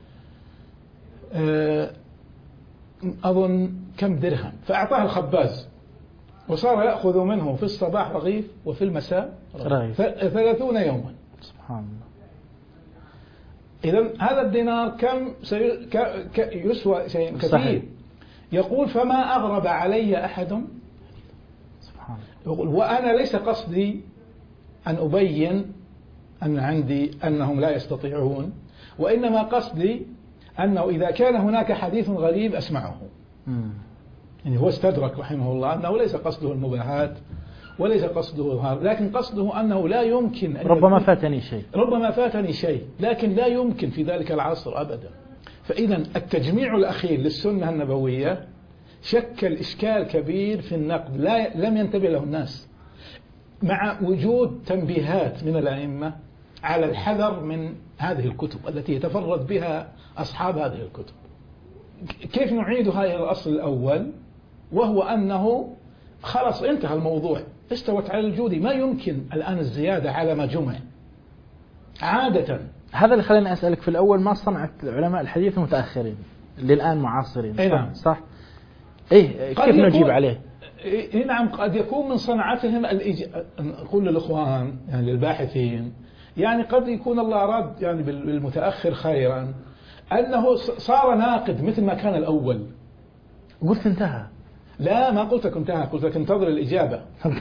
أظن كم درهم، فأعطاه الخباز وصار يأخذ منه في الصباح رغيف وفي المساء رغيف 30 يوما. سبحان الله. إذن هذا الدينار كم يسوى شيء كثير. يقول فما أغرب علي أحد. سبحان الله. يقول وأنا ليس قصدي أن أبين أن عندي أنهم لا يستطيعون، وإنما قصدي أنه إذا كان هناك حديث غريب أسمعه. يعني هو استدرك رحمه الله أنه ليس قصده المباحات وليس قصده هذا، لكن قصده أنه لا يمكن أن ربما فاتني شيء لكن لا يمكن في ذلك العصر أبدا. فإذا التجميع الأخير للسنة النبوية شكل إشكال كبير في النقد لم ينتبه له الناس، مع وجود تنبيهات من الأئمة على الحذر من هذه الكتب التي يتفرد بها أصحاب هذه الكتب. كيف نعيدها إلى الأصل الأول، وهو أنه خلاص انتهى الموضوع، استوت على الجودي، ما يمكن الآن الزيادة على ما جمع عادة. هذا اللي خليني أسألك في الأول، ما صنعت علماء الحديث المتأخرين اللي الآن معاصرين؟ نعم. صح. كيف نجيب عليه؟ نعم، قد يكون من صنعتهم نقول للإخوان يعني للباحثين، يعني قد يكون الله أراد يعني بالمتأخر خيرا أنه صار ناقد مثل ما كان الأول. قلت انتهى. لا، ما قلت لك انتهى، قلت لك انتظر الإجابة.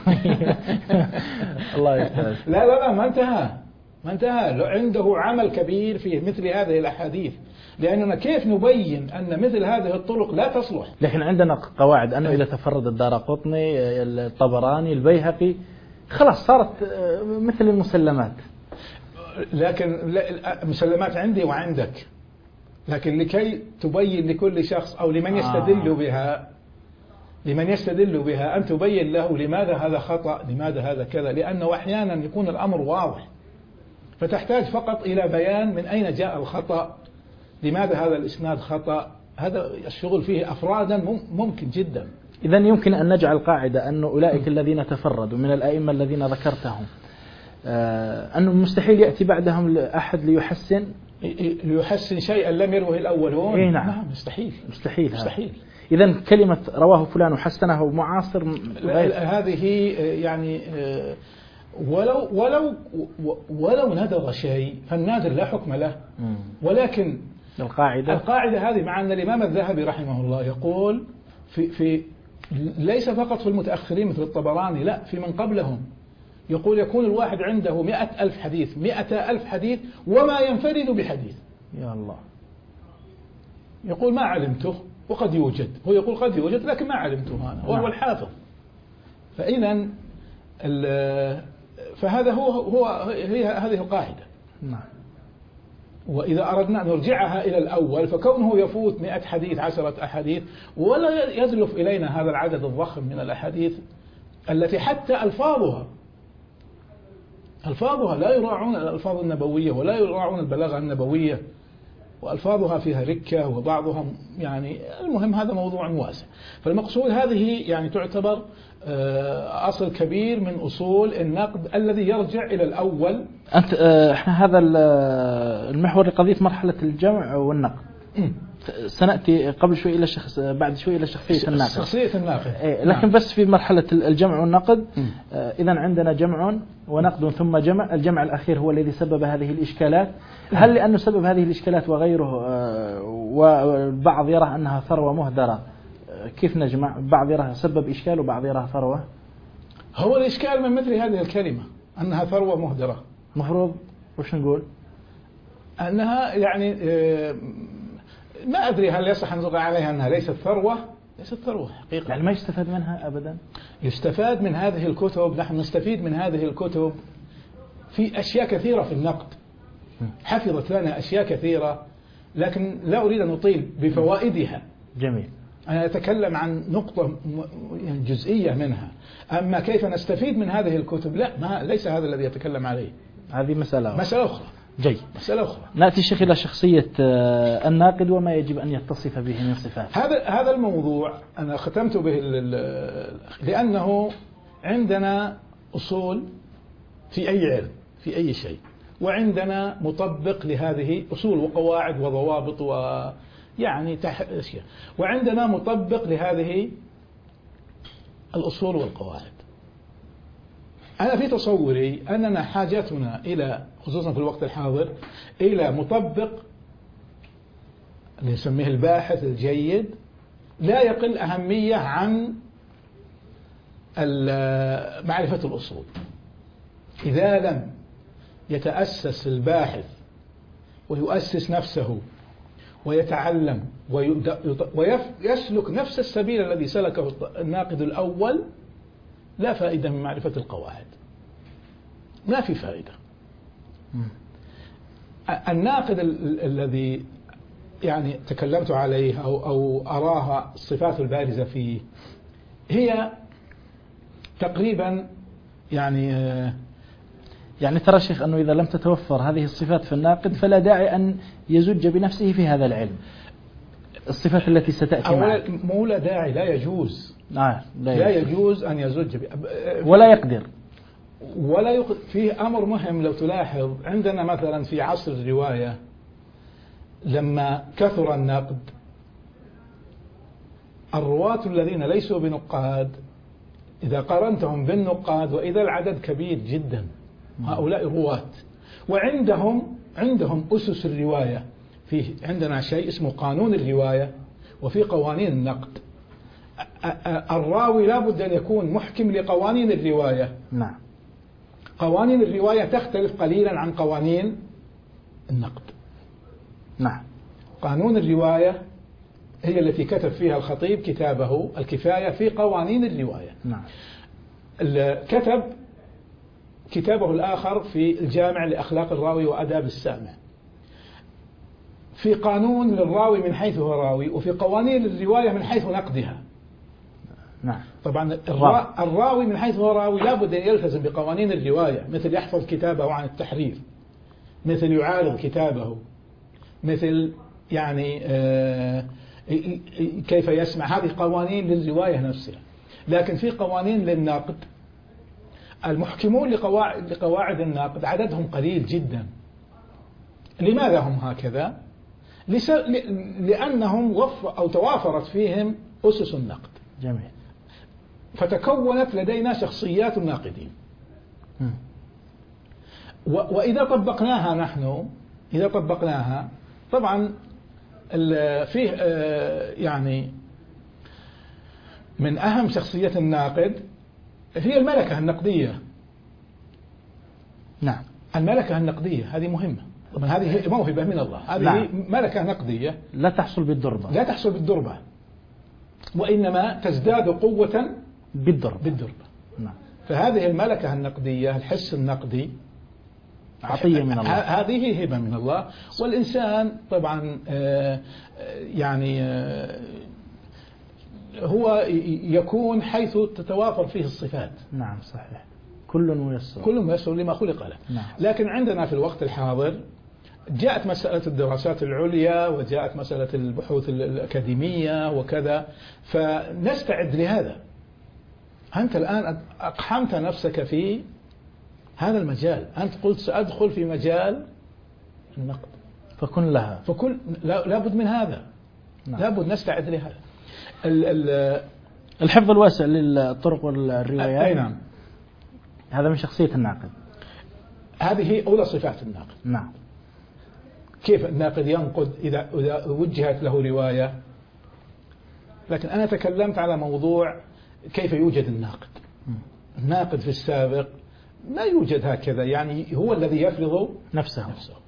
الله يستاذ. لا ما انتهى، عنده عمل كبير في مثل هذه الأحاديث، لأننا كيف نبين أن مثل هذه الطرق لا تصلح. لكن عندنا قواعد أنه إذا تفرد الدارقطني الطبراني البيهقي خلاص صارت مثل المسلمات. لكن مسلمات عندي وعندك، لكن لكي تبين لكل شخص أو لمن يستدل بها أن تبين له لماذا هذا خطأ، لماذا هذا كذا، لأنه أحيانا يكون الأمر واضح فتحتاج فقط إلى بيان من أين جاء الخطأ، لماذا هذا الإسناد خطأ. هذا الشغل فيه أفرادا ممكن جدا. إذن يمكن أن نجعل قاعدة أن أولئك الذين تفردوا من الأئمة الذين ذكرتهم أنه مستحيل يأتي بعدهم أحد ليحسن شيئا لم يروه الأولون. نعم، مستحيل. إذن كلمة رواه فلان وحسنه معاصر هذه يعني ولو ندر شيء فالنادر لا حكم له. ولكن القاعدة هذه، مع أن الإمام الذهبي رحمه الله يقول في ليس فقط في المتأخرين مثل الطبراني، لا، في من قبلهم، يقول يكون الواحد عنده 100,000 حديث 100,000 حديث وما ينفرد بحديث. يا الله. يقول ما علمته وقد يوجد، هو يقول قد يوجد لكن ما علمته أنا، وهو الحافظ. فإذا فهذا هي هذه القاعدة. نعم. وإذا أردنا أن نرجعها إلى الأول، فكونه يفوت 100 حديث 10 أحاديث ولا يزلف إلينا هذا العدد الضخم من الأحاديث التي حتى ألفاظها لا يراعون الألفاظ النبوية ولا يراعون البلاغة النبوية، وألفاظها فيها ركة وبعضها يعني المهم هذا موضوع واسع. فالمقصود هذه يعني تعتبر أصل كبير من أصول النقد الذي يرجع إلى الأول. احنا هذا المحور قضية مرحلة الجمع والنقد. سنأتي قبل شوي إلى بعد شوي إلى شخصية الناقد. شخصية الناقد. لكن نعم. بس في مرحلة الجمع والنقد، إذا عندنا جمع ونقد ثم جمع، الجمع الأخير هو الذي سبب هذه الإشكالات. هل لأنه سبب هذه الإشكالات وغيره، وبعض يرى أنها ثروة مهدرة، كيف نجمع؟ بعض يرى سبب إشكال وبعض يرى ثروة. هو الإشكال من مثل هذه الكلمة أنها ثروة مهدرة، مفروض وش نقول؟ أنها يعني ما أدري هل يصح أن نقول عليها أنها ليست ثروة. ليست ثروة حقيقة، يعني ما يستفاد منها أبدا. يستفاد من هذه الكتب، نحن نستفيد من هذه الكتب في أشياء كثيرة في النقد، حفظت لنا أشياء كثيرة، لكن لا أريد أن أطيل بفوائدها. جميل. أنا أتكلم عن نقطة جزئية منها، أما كيف نستفيد من هذه الكتب لا، ليس هذا الذي يتكلم عليه، هذه مسألة أخرى. جيد. مسألة أخرى. نأتي الشيخ إلى شخصية الناقد وما يجب أن يتصف به من صفات. هذا الموضوع أنا ختمت به لأنه عندنا أصول في أي علم في أي شيء، وعندنا مطبق لهذه أصول وقواعد وضوابط ويعني أشياء، وعندنا مطبق لهذه الأصول والقواعد. أنا في تصوري أننا حاجتنا إلى، خصوصا في الوقت الحاضر، إلى مطبق نسميه الباحث الجيد، لا يقل أهمية عن معرفة الأصول. إذا لم يتأسس الباحث ويؤسس نفسه ويتعلم ويسلك نفس السبيل الذي سلكه الناقد الأول، لا فائدة من معرفة القواعد، ما في فائدة. الناقد الذي يعني تكلمت عليه أو أراها الصفات البارزة فيه هي تقريبا يعني ترى شيخ أنه إذا لم تتوفر هذه الصفات في الناقد فلا داعي أن يزج بنفسه في هذا العلم. الصفات التي ستأتي معه مو لا داعي، لا يجوز. لا يجوز أن يزج ولا يقدر فيه أمر مهم لو تلاحظ، عندنا مثلا في عصر الرواية لما كثر النقد، الرواة الذين ليسوا بنقاد إذا قارنتهم بالنقاد، وإذا العدد كبير جدا، هؤلاء رواة وعندهم أسس الرواية. عندنا شيء اسمه قانون الرواية وفي قوانين النقد. الراوي لا بد أن يكون محكم لقوانين الرواية. نعم. قوانين الرواية تختلف قليلا عن قوانين النقد. نعم. قانون الرواية هي التي كتب فيها الخطيب كتابه الكفاية في قوانين الرواية. نعم. كتب كتابه الآخر في الجامع لأخلاق الراوي وأداب السامع، في قانون للراوي من حيث هو راوي، وفي قوانين الرواية من حيث نقدها. نعم. طبعا الراوي من حيث هو راوي لا بد أن يلتزم بقوانين الرواية، مثل يحفظ كتابه عن التحريف، مثل يعارض كتابه، مثل يعني كيف يسمع. هذه قوانين للرواية نفسها. لكن في قوانين للنقد، المحكمون لقواعد النقد عددهم قليل جدا. لماذا هم هكذا؟ لأنهم توافرت فيهم أسس النقد. جميل. فتكونت لدينا شخصيات الناقدين. وإذا طبقناها طبعا فيه يعني من أهم شخصية الناقد هي الملكة النقدية. نعم. الملكة النقدية هذه مهمة. طبعا هذه موهبة من الله، هذه نعم. ملكة نقدية لا تحصل بالدربة، وإنما تزداد قوة بالدربة. نعم. فهذه الملكة النقدية، الحس النقدي، عطية من الله، هذه هبة من الله. والإنسان طبعا يعني هو يكون حيث تتوافر فيه الصفات. نعم صحيح. كل ميسر لما خلق له. نعم. لكن عندنا في الوقت الحاضر جاءت مسألة الدراسات العليا، وجاءت مسألة البحوث الأكاديمية وكذا، فنستعد لهذا. أنت الآن أقحمت نفسك في هذا المجال، أنت قلت سأدخل في مجال النقد، فكن لا بد من هذا. نعم. لابد نستعد لهذا. الحفظ الواسع للطرق والروايات. أي نعم. هذا من شخصية الناقد. هذه أولى صفات الناقد. نعم. كيف الناقد ينقد إذا وجهت له رواية؟ لكن أنا تكلمت على موضوع كيف يوجد الناقد. الناقد في السابق ما يوجد هكذا، يعني هو الذي يفرض نفسه.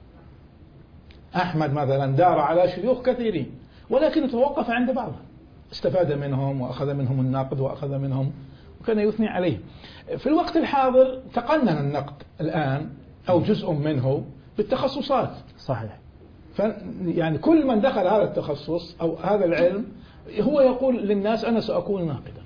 أحمد مثلا دار على شيوخ كثيرين ولكن توقف عند بعضهم، استفاد منهم وأخذ منهم النقد وأخذ منهم وكان يثني عليه. في الوقت الحاضر تقنن النقد الآن أو جزء منه بالتخصصات. صحيح. يعني كل من دخل هذا التخصص أو هذا العلم هو يقول للناس أنا سأكون ناقدا.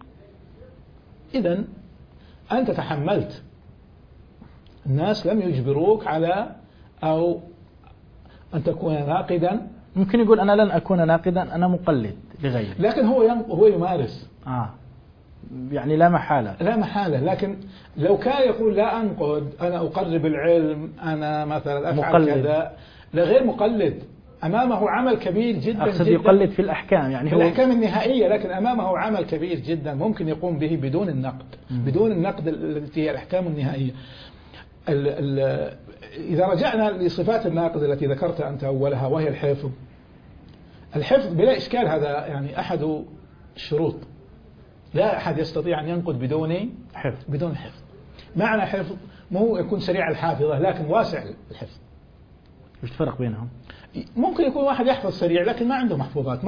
إذن أنت تحملت، الناس لم يجبروك على أو أن تكون ناقدا. ممكن يقول أنا لن أكون ناقدا، أنا مقلد لغيري، لكن هو يمارس. يعني لا محالة. لكن لو كان يقول لا أنقد، أنا أقرب العلم، أنا مثلا أفعل مقلد. كذا، لا غير مقلد، أمامه عمل كبير جدا. أقصد جداً يقلد في الأحكام، يعني في الأحكام النهائية، لكن أمامه عمل كبير جدا ممكن يقوم به بدون النقد. بدون النقد التي هي الأحكام النهائية. إذا رجعنا لصفات الناقد التي ذكرت أنت أولها وهي الحفظ. الحفظ بلا إشكال هذا يعني أحد الشروط. لا أحد يستطيع أن ينقد بدون حفظ. معنى حفظ مو يكون سريع الحافظة لكن واسع الحفظ. وش الفرق بينهم؟ ممكن يكون واحد يحفظ سريع لكن ما عنده محفوظات،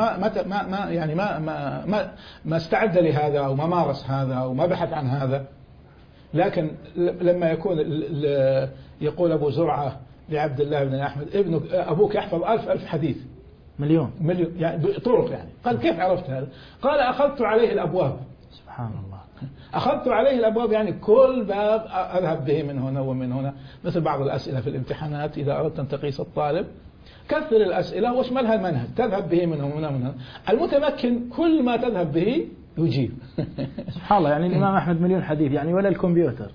ما استعد لهذا أو ما مارس هذا أو ما بحث عن هذا. لكن لما يكون يقول أبو زرعة لعبد الله بن أحمد أبوك يحفظ 1000 حديث، مليون يعني طرق، يعني قال كيف عرفت هذا؟ قال أخذت عليه الأبواب. سبحان الله. أخذت عليه الأبواب، يعني كل باب أذهب به من هنا ومن هنا. مثل بعض الأسئلة في الامتحانات إذا أردت أن تقيس الطالب كثر الأسئلة واشملها المنهج، تذهب به من هنا ومن هنا. المتمكن كل ما تذهب به يجيب. سبحان الله. يعني الإمام أحمد مليون حديث، يعني ولا الكمبيوتر.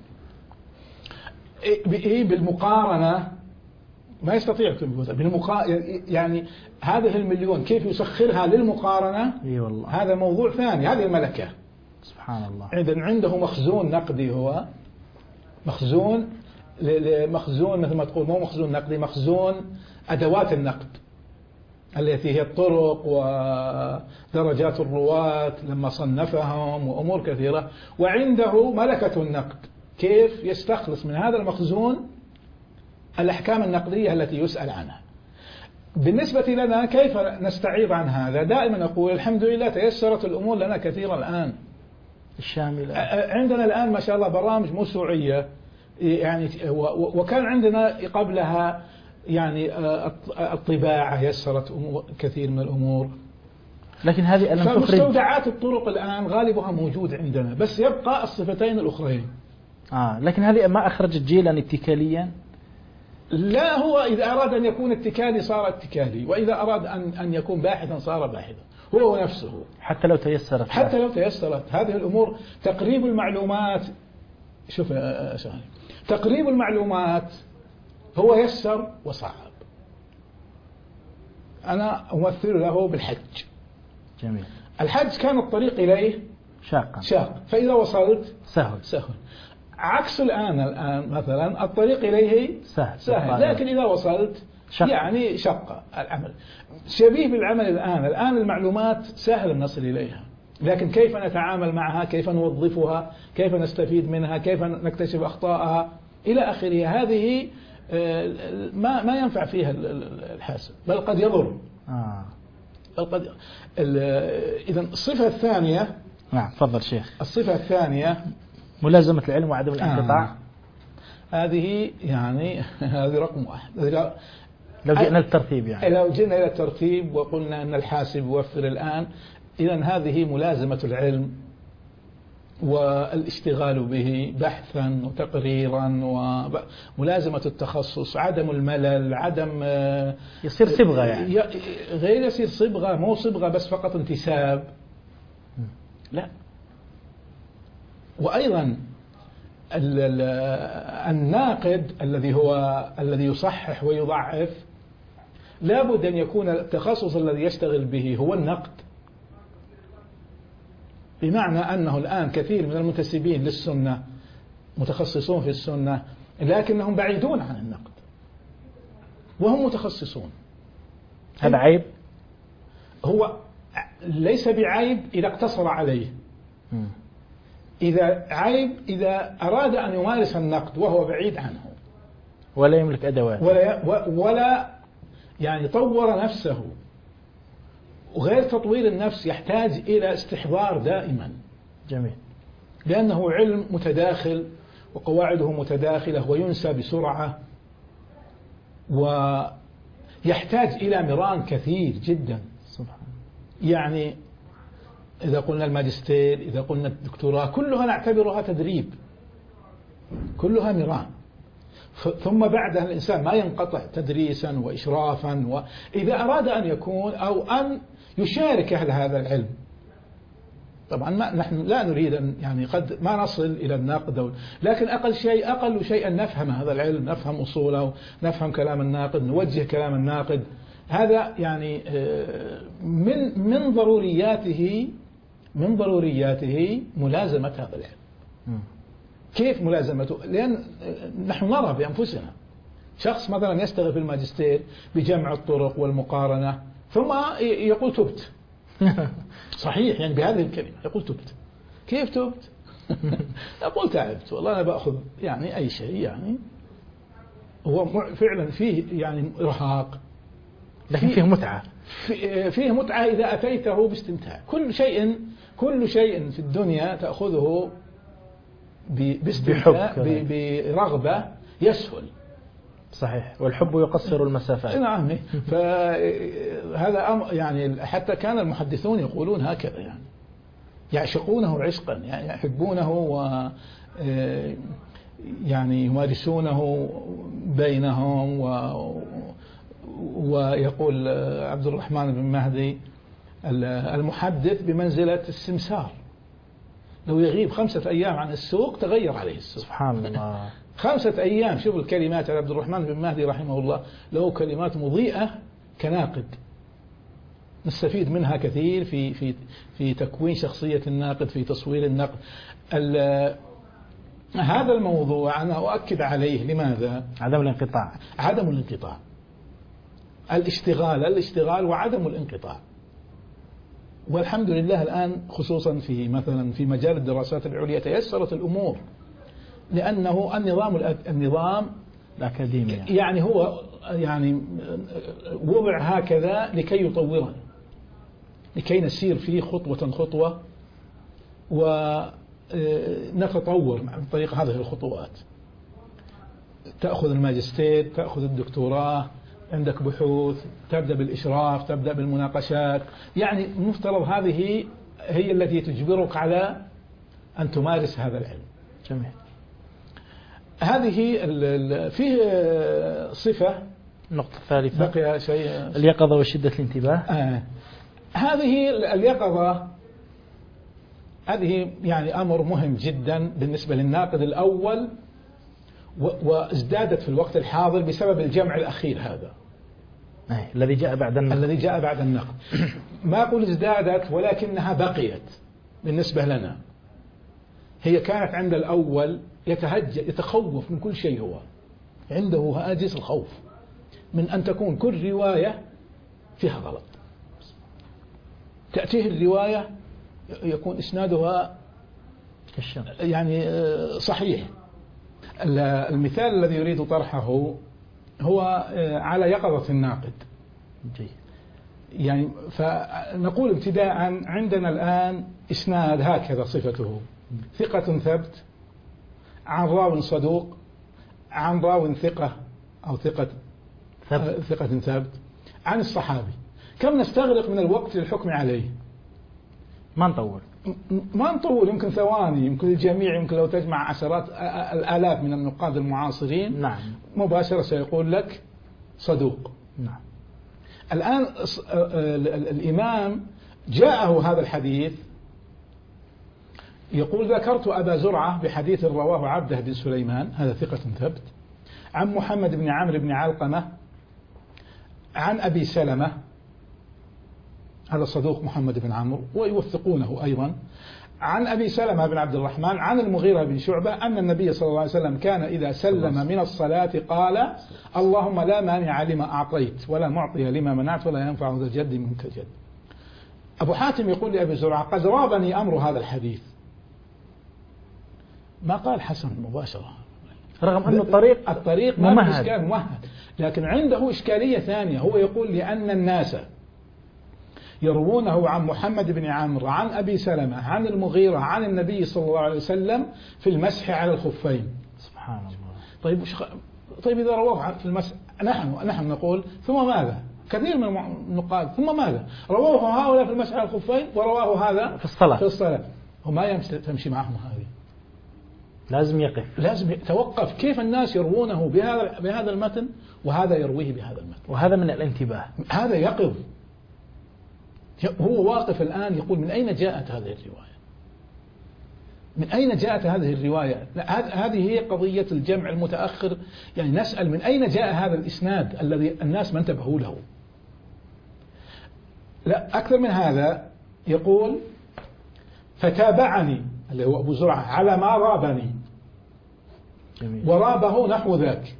بالمقارنة ما يستطيع الكمبيوتر. يعني هذه المليون كيف يسخرها للمقارنة؟ والله. هذا موضوع ثاني، هذه الملكة. سبحان الله. عنده مخزون نقدي، هو مخزون مثل ما تقول، مو مخزون نقدي، مخزون أدوات النقد التي هي الطرق ودرجات الرواة لما صنفهم وأمور كثيرة. وعنده ملكة النقد، كيف يستخلص من هذا المخزون الأحكام النقدية التي يسأل عنها. بالنسبة لنا كيف نستعيض عن هذا؟ دائما أقول الحمد لله تيسرت الأمور لنا كثيرا الآن الشاملة. عندنا الآن ما شاء الله برامج موسوعية، يعني وكان عندنا قبلها يعني الطباعة يسرت كثير من الأمور. لكن هذه ألم تخرج. فمستودعات الطرق الآن غالبها موجود عندنا، بس يبقى الصفتين الأخرين. لكن هذه ما أخرجت جيلا اتكاليا. لا، هو إذا أراد أن يكون اتكالي صار اتكالي، وإذا أراد أن يكون باحثا صار باحثا، هو نفسه. حتى لو تيسرت هذه الأمور. تقريب المعلومات، شوف تقريب المعلومات هو يسر وصعب. أنا أمثل له بالحج. جميل. الحج كان الطريق إليه شاق، فإذا وصلت سهل. عكس الآن مثلا الطريق إليه سهل، لكن إذا وصلت يعني شق العمل. شبيه بالعمل الآن المعلومات سهل نصل إليها، لكن كيف نتعامل معها، كيف نوظفها، كيف نستفيد منها، كيف نكتشف أخطائها إلى آخره، هذه ما ينفع فيها الحاسب، بل قد يضر. إذن الصفة الثانية. نعم تفضل شيخ. الصفة الثانية ملازمة العلم وعدم الانقطاع. هذه يعني هذه رقم واحد. لو جئنا للترتيب، يعني لو جئنا إلى الترتيب وقلنا أن الحاسب يوفر الآن، إذن هذه ملازمة العلم والاشتغال به بحثا وتقريرا، وملازمة التخصص، عدم الملل، عدم يصير صبغة، يعني غير يصير صبغة، مو صبغة بس فقط انتساب، لا. وأيضا الناقد الذي يصحح ويضعف لابد أن يكون التخصص الذي يشتغل به هو النقد، بمعنى أنه الآن كثير من المنتسبين للسنة متخصصون في السنة لكنهم بعيدون عن النقد وهم متخصصون. هذا عيب؟ هو ليس بعيب إذا اقتصر عليه، إذا عيب إذا أراد أن يمارس النقد وهو بعيد عنه ولا يملك أدوات ولا يعني طور نفسه. وغير تطوير النفس يحتاج إلى استحضار دائما. جميل. لأنه علم متداخل وقواعده متداخلة وينسى بسرعة ويحتاج إلى مران كثير جدا. سبحان. يعني إذا قلنا الماجستير، إذا قلنا الدكتوراه، كلها نعتبرها تدريب، كلها مران. ثم بعدها الإنسان ما ينقطع تدريسا وإشرافا، وإذا أراد أن يكون أو أن يشارك أهل هذا العلم. طبعا نحن لا نريد أن يعني قد ما نصل إلى الناقد، لكن أقل شيء أن نفهم هذا العلم، نفهم أصوله، نفهم كلام الناقد، نوجه كلام الناقد. هذا يعني من ضرورياته ملازمة هذا العلم. كيف ملازمته؟ لأن نحن نرى بأنفسنا شخص مثلا يشتغل في الماجستير بجمع الطرق والمقارنة ثم يقول تبت. صحيح، يعني بهذه الكلمة يقول تبت. كيف تبت؟ يقول تعبت والله أنا بأخذ يعني أي شيء، يعني هو فعلا فيه يعني إرهاق، لكن فيه متعة. فيه متعة إذا أتيته باستمتاع. كل شيء في الدنيا تأخذه باستمتاع برغبة يسهل. صحيح، والحب يقصر المسافات. نعم. فهذا يعني حتى كان المحدثون يقولون هكذا، يعني يعشقونه عشقا، يعني يحبونه و يعني يمارسونه بينهم. ويقول عبد الرحمن بن مهدي المحدث بمنزلة السمسار، لو يغيب 5 أيام عن السوق تغير عليه السوق. سبحان الله. 5 أيام. شوف الكلمات على عبد الرحمن بن مهدي رحمه الله، له كلمات مضيئة كناقد نستفيد منها كثير في تكوين شخصية الناقد، في تصوير النقد. هذا الموضوع أنا أؤكد عليه. لماذا؟ عدم الانقطاع. عدم الانقطاع، الاشتغال وعدم الانقطاع. والحمد لله الآن خصوصا مثلا في مجال الدراسات العليا تيسرت الأمور، لأنه النظام الأكاديمي يعني هو يعني وضع هكذا لكي يطورنا، لكي نسير فيه خطوة ونتطور عن طريق هذه الخطوات. تأخذ الماجستير، تأخذ الدكتوراه، عندك بحوث، تبدأ بالإشراف، تبدأ بالمناقشات. يعني المفترض هذه هي التي تجبرك على أن تمارس هذا العلم. جميل. هذه فيه صفة. النقطة الثالثة بقي شيء، اليقظة وشدة الانتباه. هذه اليقظة هذه يعني أمر مهم جدا بالنسبة للناقد الأول، وازدادت في الوقت الحاضر بسبب الجمع الأخير هذا الذي جاء بعد النقد. ما أقول ازدادت، ولكنها بقيت بالنسبة لنا. هي كانت عند الأول يتخوف من كل شيء، هو عنده هاجس الخوف من أن تكون كل رواية فيها غلط. تأتيه الرواية يكون إسنادها يعني صحيح. المثال الذي يريد طرحه هو على يقظة الناقد. يعني فنقول ابتداء عندنا الآن إسناد هكذا صفته: ثقة ثبت، عن راو صدوق، عن راو ثقة أو ثقة ثبت، عن الصحابي. كم نستغرق من الوقت للحكم عليه؟ ما نطول، يمكن ثواني، يمكن الجميع، يمكن لو تجمع عشرات الآلاف من النقاد المعاصرين نعم مباشرة سيقول لك صدوق. نعم. الآن الإمام جاءه هذا الحديث يقول: ذكرت أبا زرعة بحديث رواه عبده بن سليمان، هذا ثقة ثبت، عن محمد بن عمرو بن علقمة عن أبي سلمة، هذا صدوق محمد بن عمرو ويوثقونه أيضا، عن أبي سلمة بن عبد الرحمن عن المغيرة بن شعبة أن النبي صلى الله عليه وسلم كان إذا سلم من الصلاة قال اللهم لا مانع لما أعطيت ولا معطي لما منعت ولا ينفع ذا الجد منك الجد. أبو حاتم يقول لأبي زرعة قد رابني أمر هذا الحديث، ما قال حسن مباشرة رغم أن الطريق ما في إشكال ممهد، لكن عنده إشكالية ثانية. هو يقول لأن الناس يروونه عن محمد بن عمرو عن أبي سلمة عن المغيرة عن النبي صلى الله عليه وسلم في المسح على الخفين. سبحان طيب الله. طيب إذا رواه في المسح نحن نقول ثم ماذا؟ كثير من النقاد ثم ماذا؟ رواه هؤلاء في المسح على الخفين ورواه هذا في الصلاة. وما تمشي معهم هذه، لازم يتوقف. كيف الناس يروونه بهذا المتن وهذا يرويه بهذا المتن؟ وهذا من الانتباه، هذا يقظ. هو واقف الآن يقول من أين جاءت هذه الرواية؟ من أين جاءت هذه الرواية؟ هذه هي قضية الجمع المتأخر. يعني نسأل من أين جاء هذا الإسناد الذي الناس ما انتبهوا له. لا أكثر من هذا، يقول فتابعني اللي هو أبو زرعة على ما رابني، ورابه نحو ذاك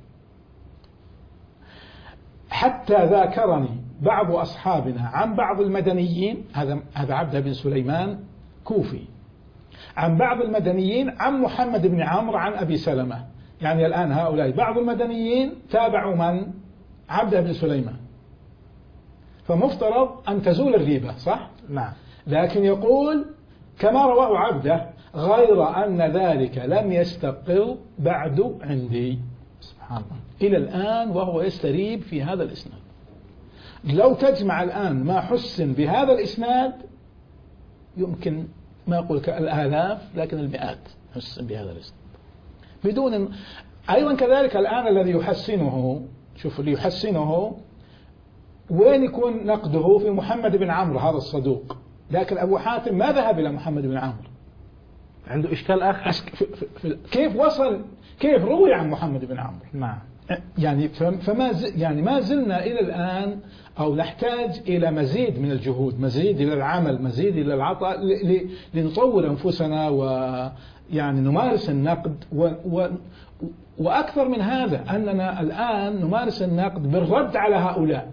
حتى ذاكرني بعض أصحابنا عن بعض المدنيين. هذا عبد بن سليمان كوفي، عن بعض المدنيين عن محمد بن عمرو عن أبي سلمة. يعني الآن هؤلاء بعض المدنيين تابعوا من؟ عبد بن سليمان، فمفترض أن تزول الريبة، صح؟ نعم. لكن يقول كما رواه عبده غير أن ذلك لم يستقر بعد عندي. سبحان الله. إلى الآن وهو يستريب في هذا الإسناد. لو تجمع الآن ما حسن بهذا الإسناد يمكن ما أقول الآلاف لكن المئات حسن بهذا الإسناد بدون. أيضا كذلك الآن الذي يحسنه، شوف اللي يحسنه وين يكون نقده؟ في محمد بن عمرو هذا الصدوق. لكن أبو حاتم ما ذهب إلى محمد بن عمرو، عنده إشكال آخر. كيف وصل، كيف روي عن محمد بن عمرو؟ نعم. يعني يعني ما زلنا إلى الآن أو نحتاج إلى مزيد من الجهود، مزيد إلى العمل، مزيد إلى العطاء لنطور أنفسنا ويعني نمارس النقد وأكثر من هذا أننا الآن نمارس النقد بالرد على هؤلاء،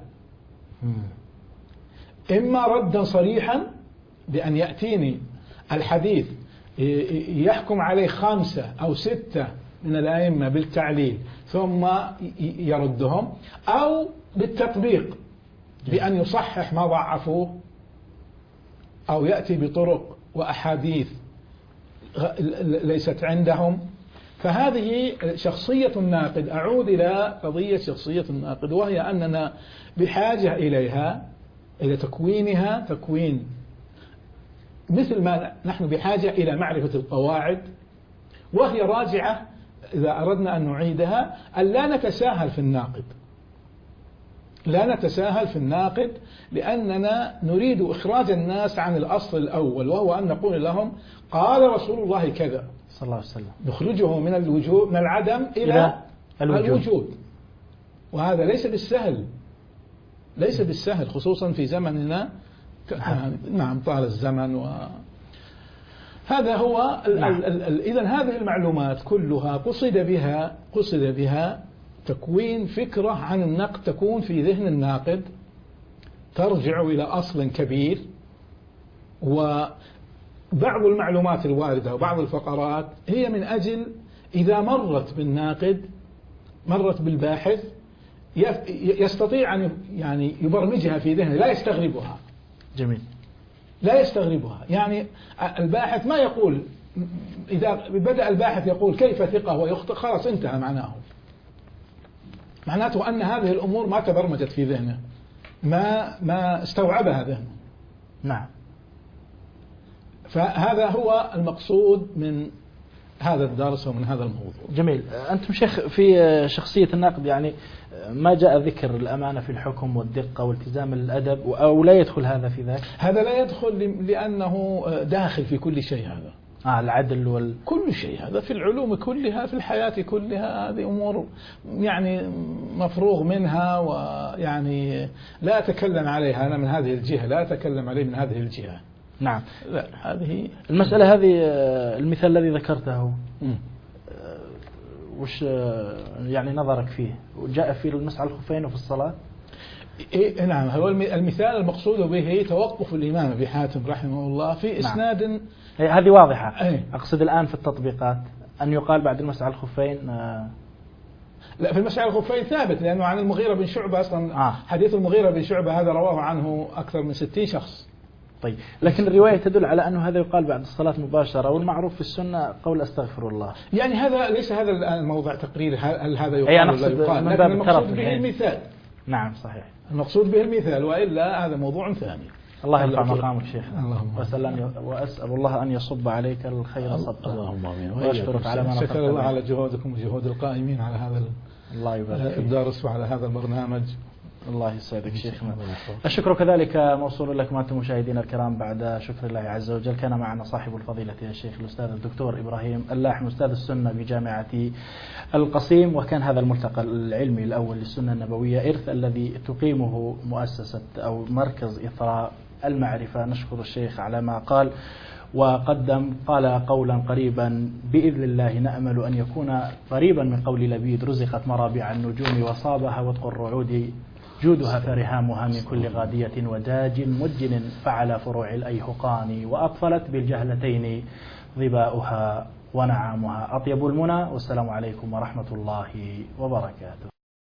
إما ردا صريحا بأن يأتيني الحديث يحكم عليه 5 أو 6 من الأئمة بالتعليل ثم يردهم، أو بالتطبيق بأن يصحح ما ضعفوه أو يأتي بطرق وأحاديث ليست عندهم. فهذه شخصية الناقد. أعود إلى قضية شخصية الناقد، وهي أننا بحاجة إليها، إلى تكوينها تكوين مثل ما نحن بحاجة إلى معرفة القواعد، وهي راجعة إذا أردنا أن نعيدها أن لا نتساهل في الناقد، لا نتساهل في الناقد، لأننا نريد إخراج الناس عن الأصل الأول، وهو أن نقول لهم قال رسول الله كذا صلى الله عليه وسلم، نخرجه من الوجود، من العدم إلى الوجود. وهذا ليس بالسهل، ليس بالسهل، خصوصا في زمننا. نعم طال الزمن. هذا هو إذن هذه المعلومات كلها قصد بها تكوين فكرة عن النقد تكون في ذهن الناقد، ترجع إلى أصل كبير. وبعض المعلومات الواردة وبعض الفقرات هي من أجل إذا مرت بالناقد، مرت بالباحث، يستطيع أن يعني يبرمجها في ذهنه، لا يستغربها. جميل. لا يستغربها. يعني الباحث ما يقول، إذا بدأ الباحث يقول كيف ثقة ويخطئ، خلاص انتهى معناته أن هذه الأمور ما تبرمجت في ذهنه، ما استوعبها ذهنه. نعم. فهذا هو المقصود من هذا الدرس ومن هذا الموضوع. جميل. أنتم شيخ في شخصية الناقد يعني ما جاء ذكر الأمانة في الحكم والدقة والتزام الأدب، أو لا يدخل هذا في ذاك؟ هذا لا يدخل لأنه داخل في كل شيء هذا. العدل كل شيء هذا في العلوم كلها، في الحياة كلها، هذه أمور يعني مفروغ منها، ويعني لا أتكلم عليها أنا من هذه الجهة، لا أتكلم عليه من هذه الجهة. نعم. لا، هذه المسألة هذه، المثال الذي ذكرته وش يعني نظرك فيه؟ جاء في المسح على الخفين وفي الصلاة؟ إيه نعم، هو المثال المقصود به توقف الإمام أبي حاتم رحمه الله في إسناد. نعم. هذه واضحة. أيه. أقصد الآن في التطبيقات أن يقال بعد المسح على الخفين. لا، في المسح على الخفين ثابت، لأنه عن المغيرة بن شعبة أصلا. حديث المغيرة بن شعبة هذا رواه عنه أكثر من 60 شخص. طيب، لكن الرواية تدل على أنه هذا يقال بعد الصلاة مباشرة، والمعروف في السنة قول أستغفر الله. يعني هذا ليس هذا الآن موضع تقرير هل هذا يقال ولا يقال، لكن المقصود به المثال. نعم صحيح، المقصود به المثال، وإلا هذا موضوع ثاني. الله يرفع مقامك شيخ. وأسأل الله أن يصب عليك الخير صبا. اللهم آمين. وأشكرك على ما شكر الله على جهودكم وجهود القائمين على هذا الله يبارك الدرس وعلى هذا البرنامج. الله يسعدك شيخنا. الشكر كذلك موصول لكم أنتم مشاهدينا الكرام. بعد شكر الله عز وجل كان معنا صاحب الفضيلة الشيخ الأستاذ الدكتور إبراهيم اللاحم أستاذ السنة بجامعة القصيم، وكان هذا الملتقى العلمي الأول للسنة النبوية إرث الذي تقيمه مؤسسة أو مركز إثراء المعرفة. نشكر الشيخ على ما قال وقدم، قال قولا قريبا بإذن الله، نأمل أن يكون قريبا من قول لبيد: رزقت مرابع النجوم وصابها وطق الرعود جودها فرهامها من كل غادية وداج مجن فعلى فروع الأيهقان، وأطفلت بالجهلتين ظباؤها ونعامها. أطيب المنى، والسلام عليكم ورحمة الله وبركاته.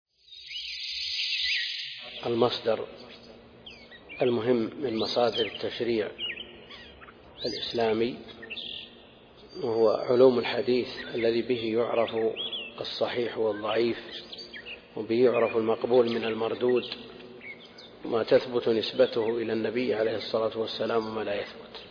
المصدر المهم من مصادر التشريع الإسلامي وهو علوم الحديث الذي به يعرف الصحيح والضعيف، وبه يعرف المقبول من المردود، ما تثبت نسبته إلى النبي عليه الصلاة والسلام وما لا يثبت.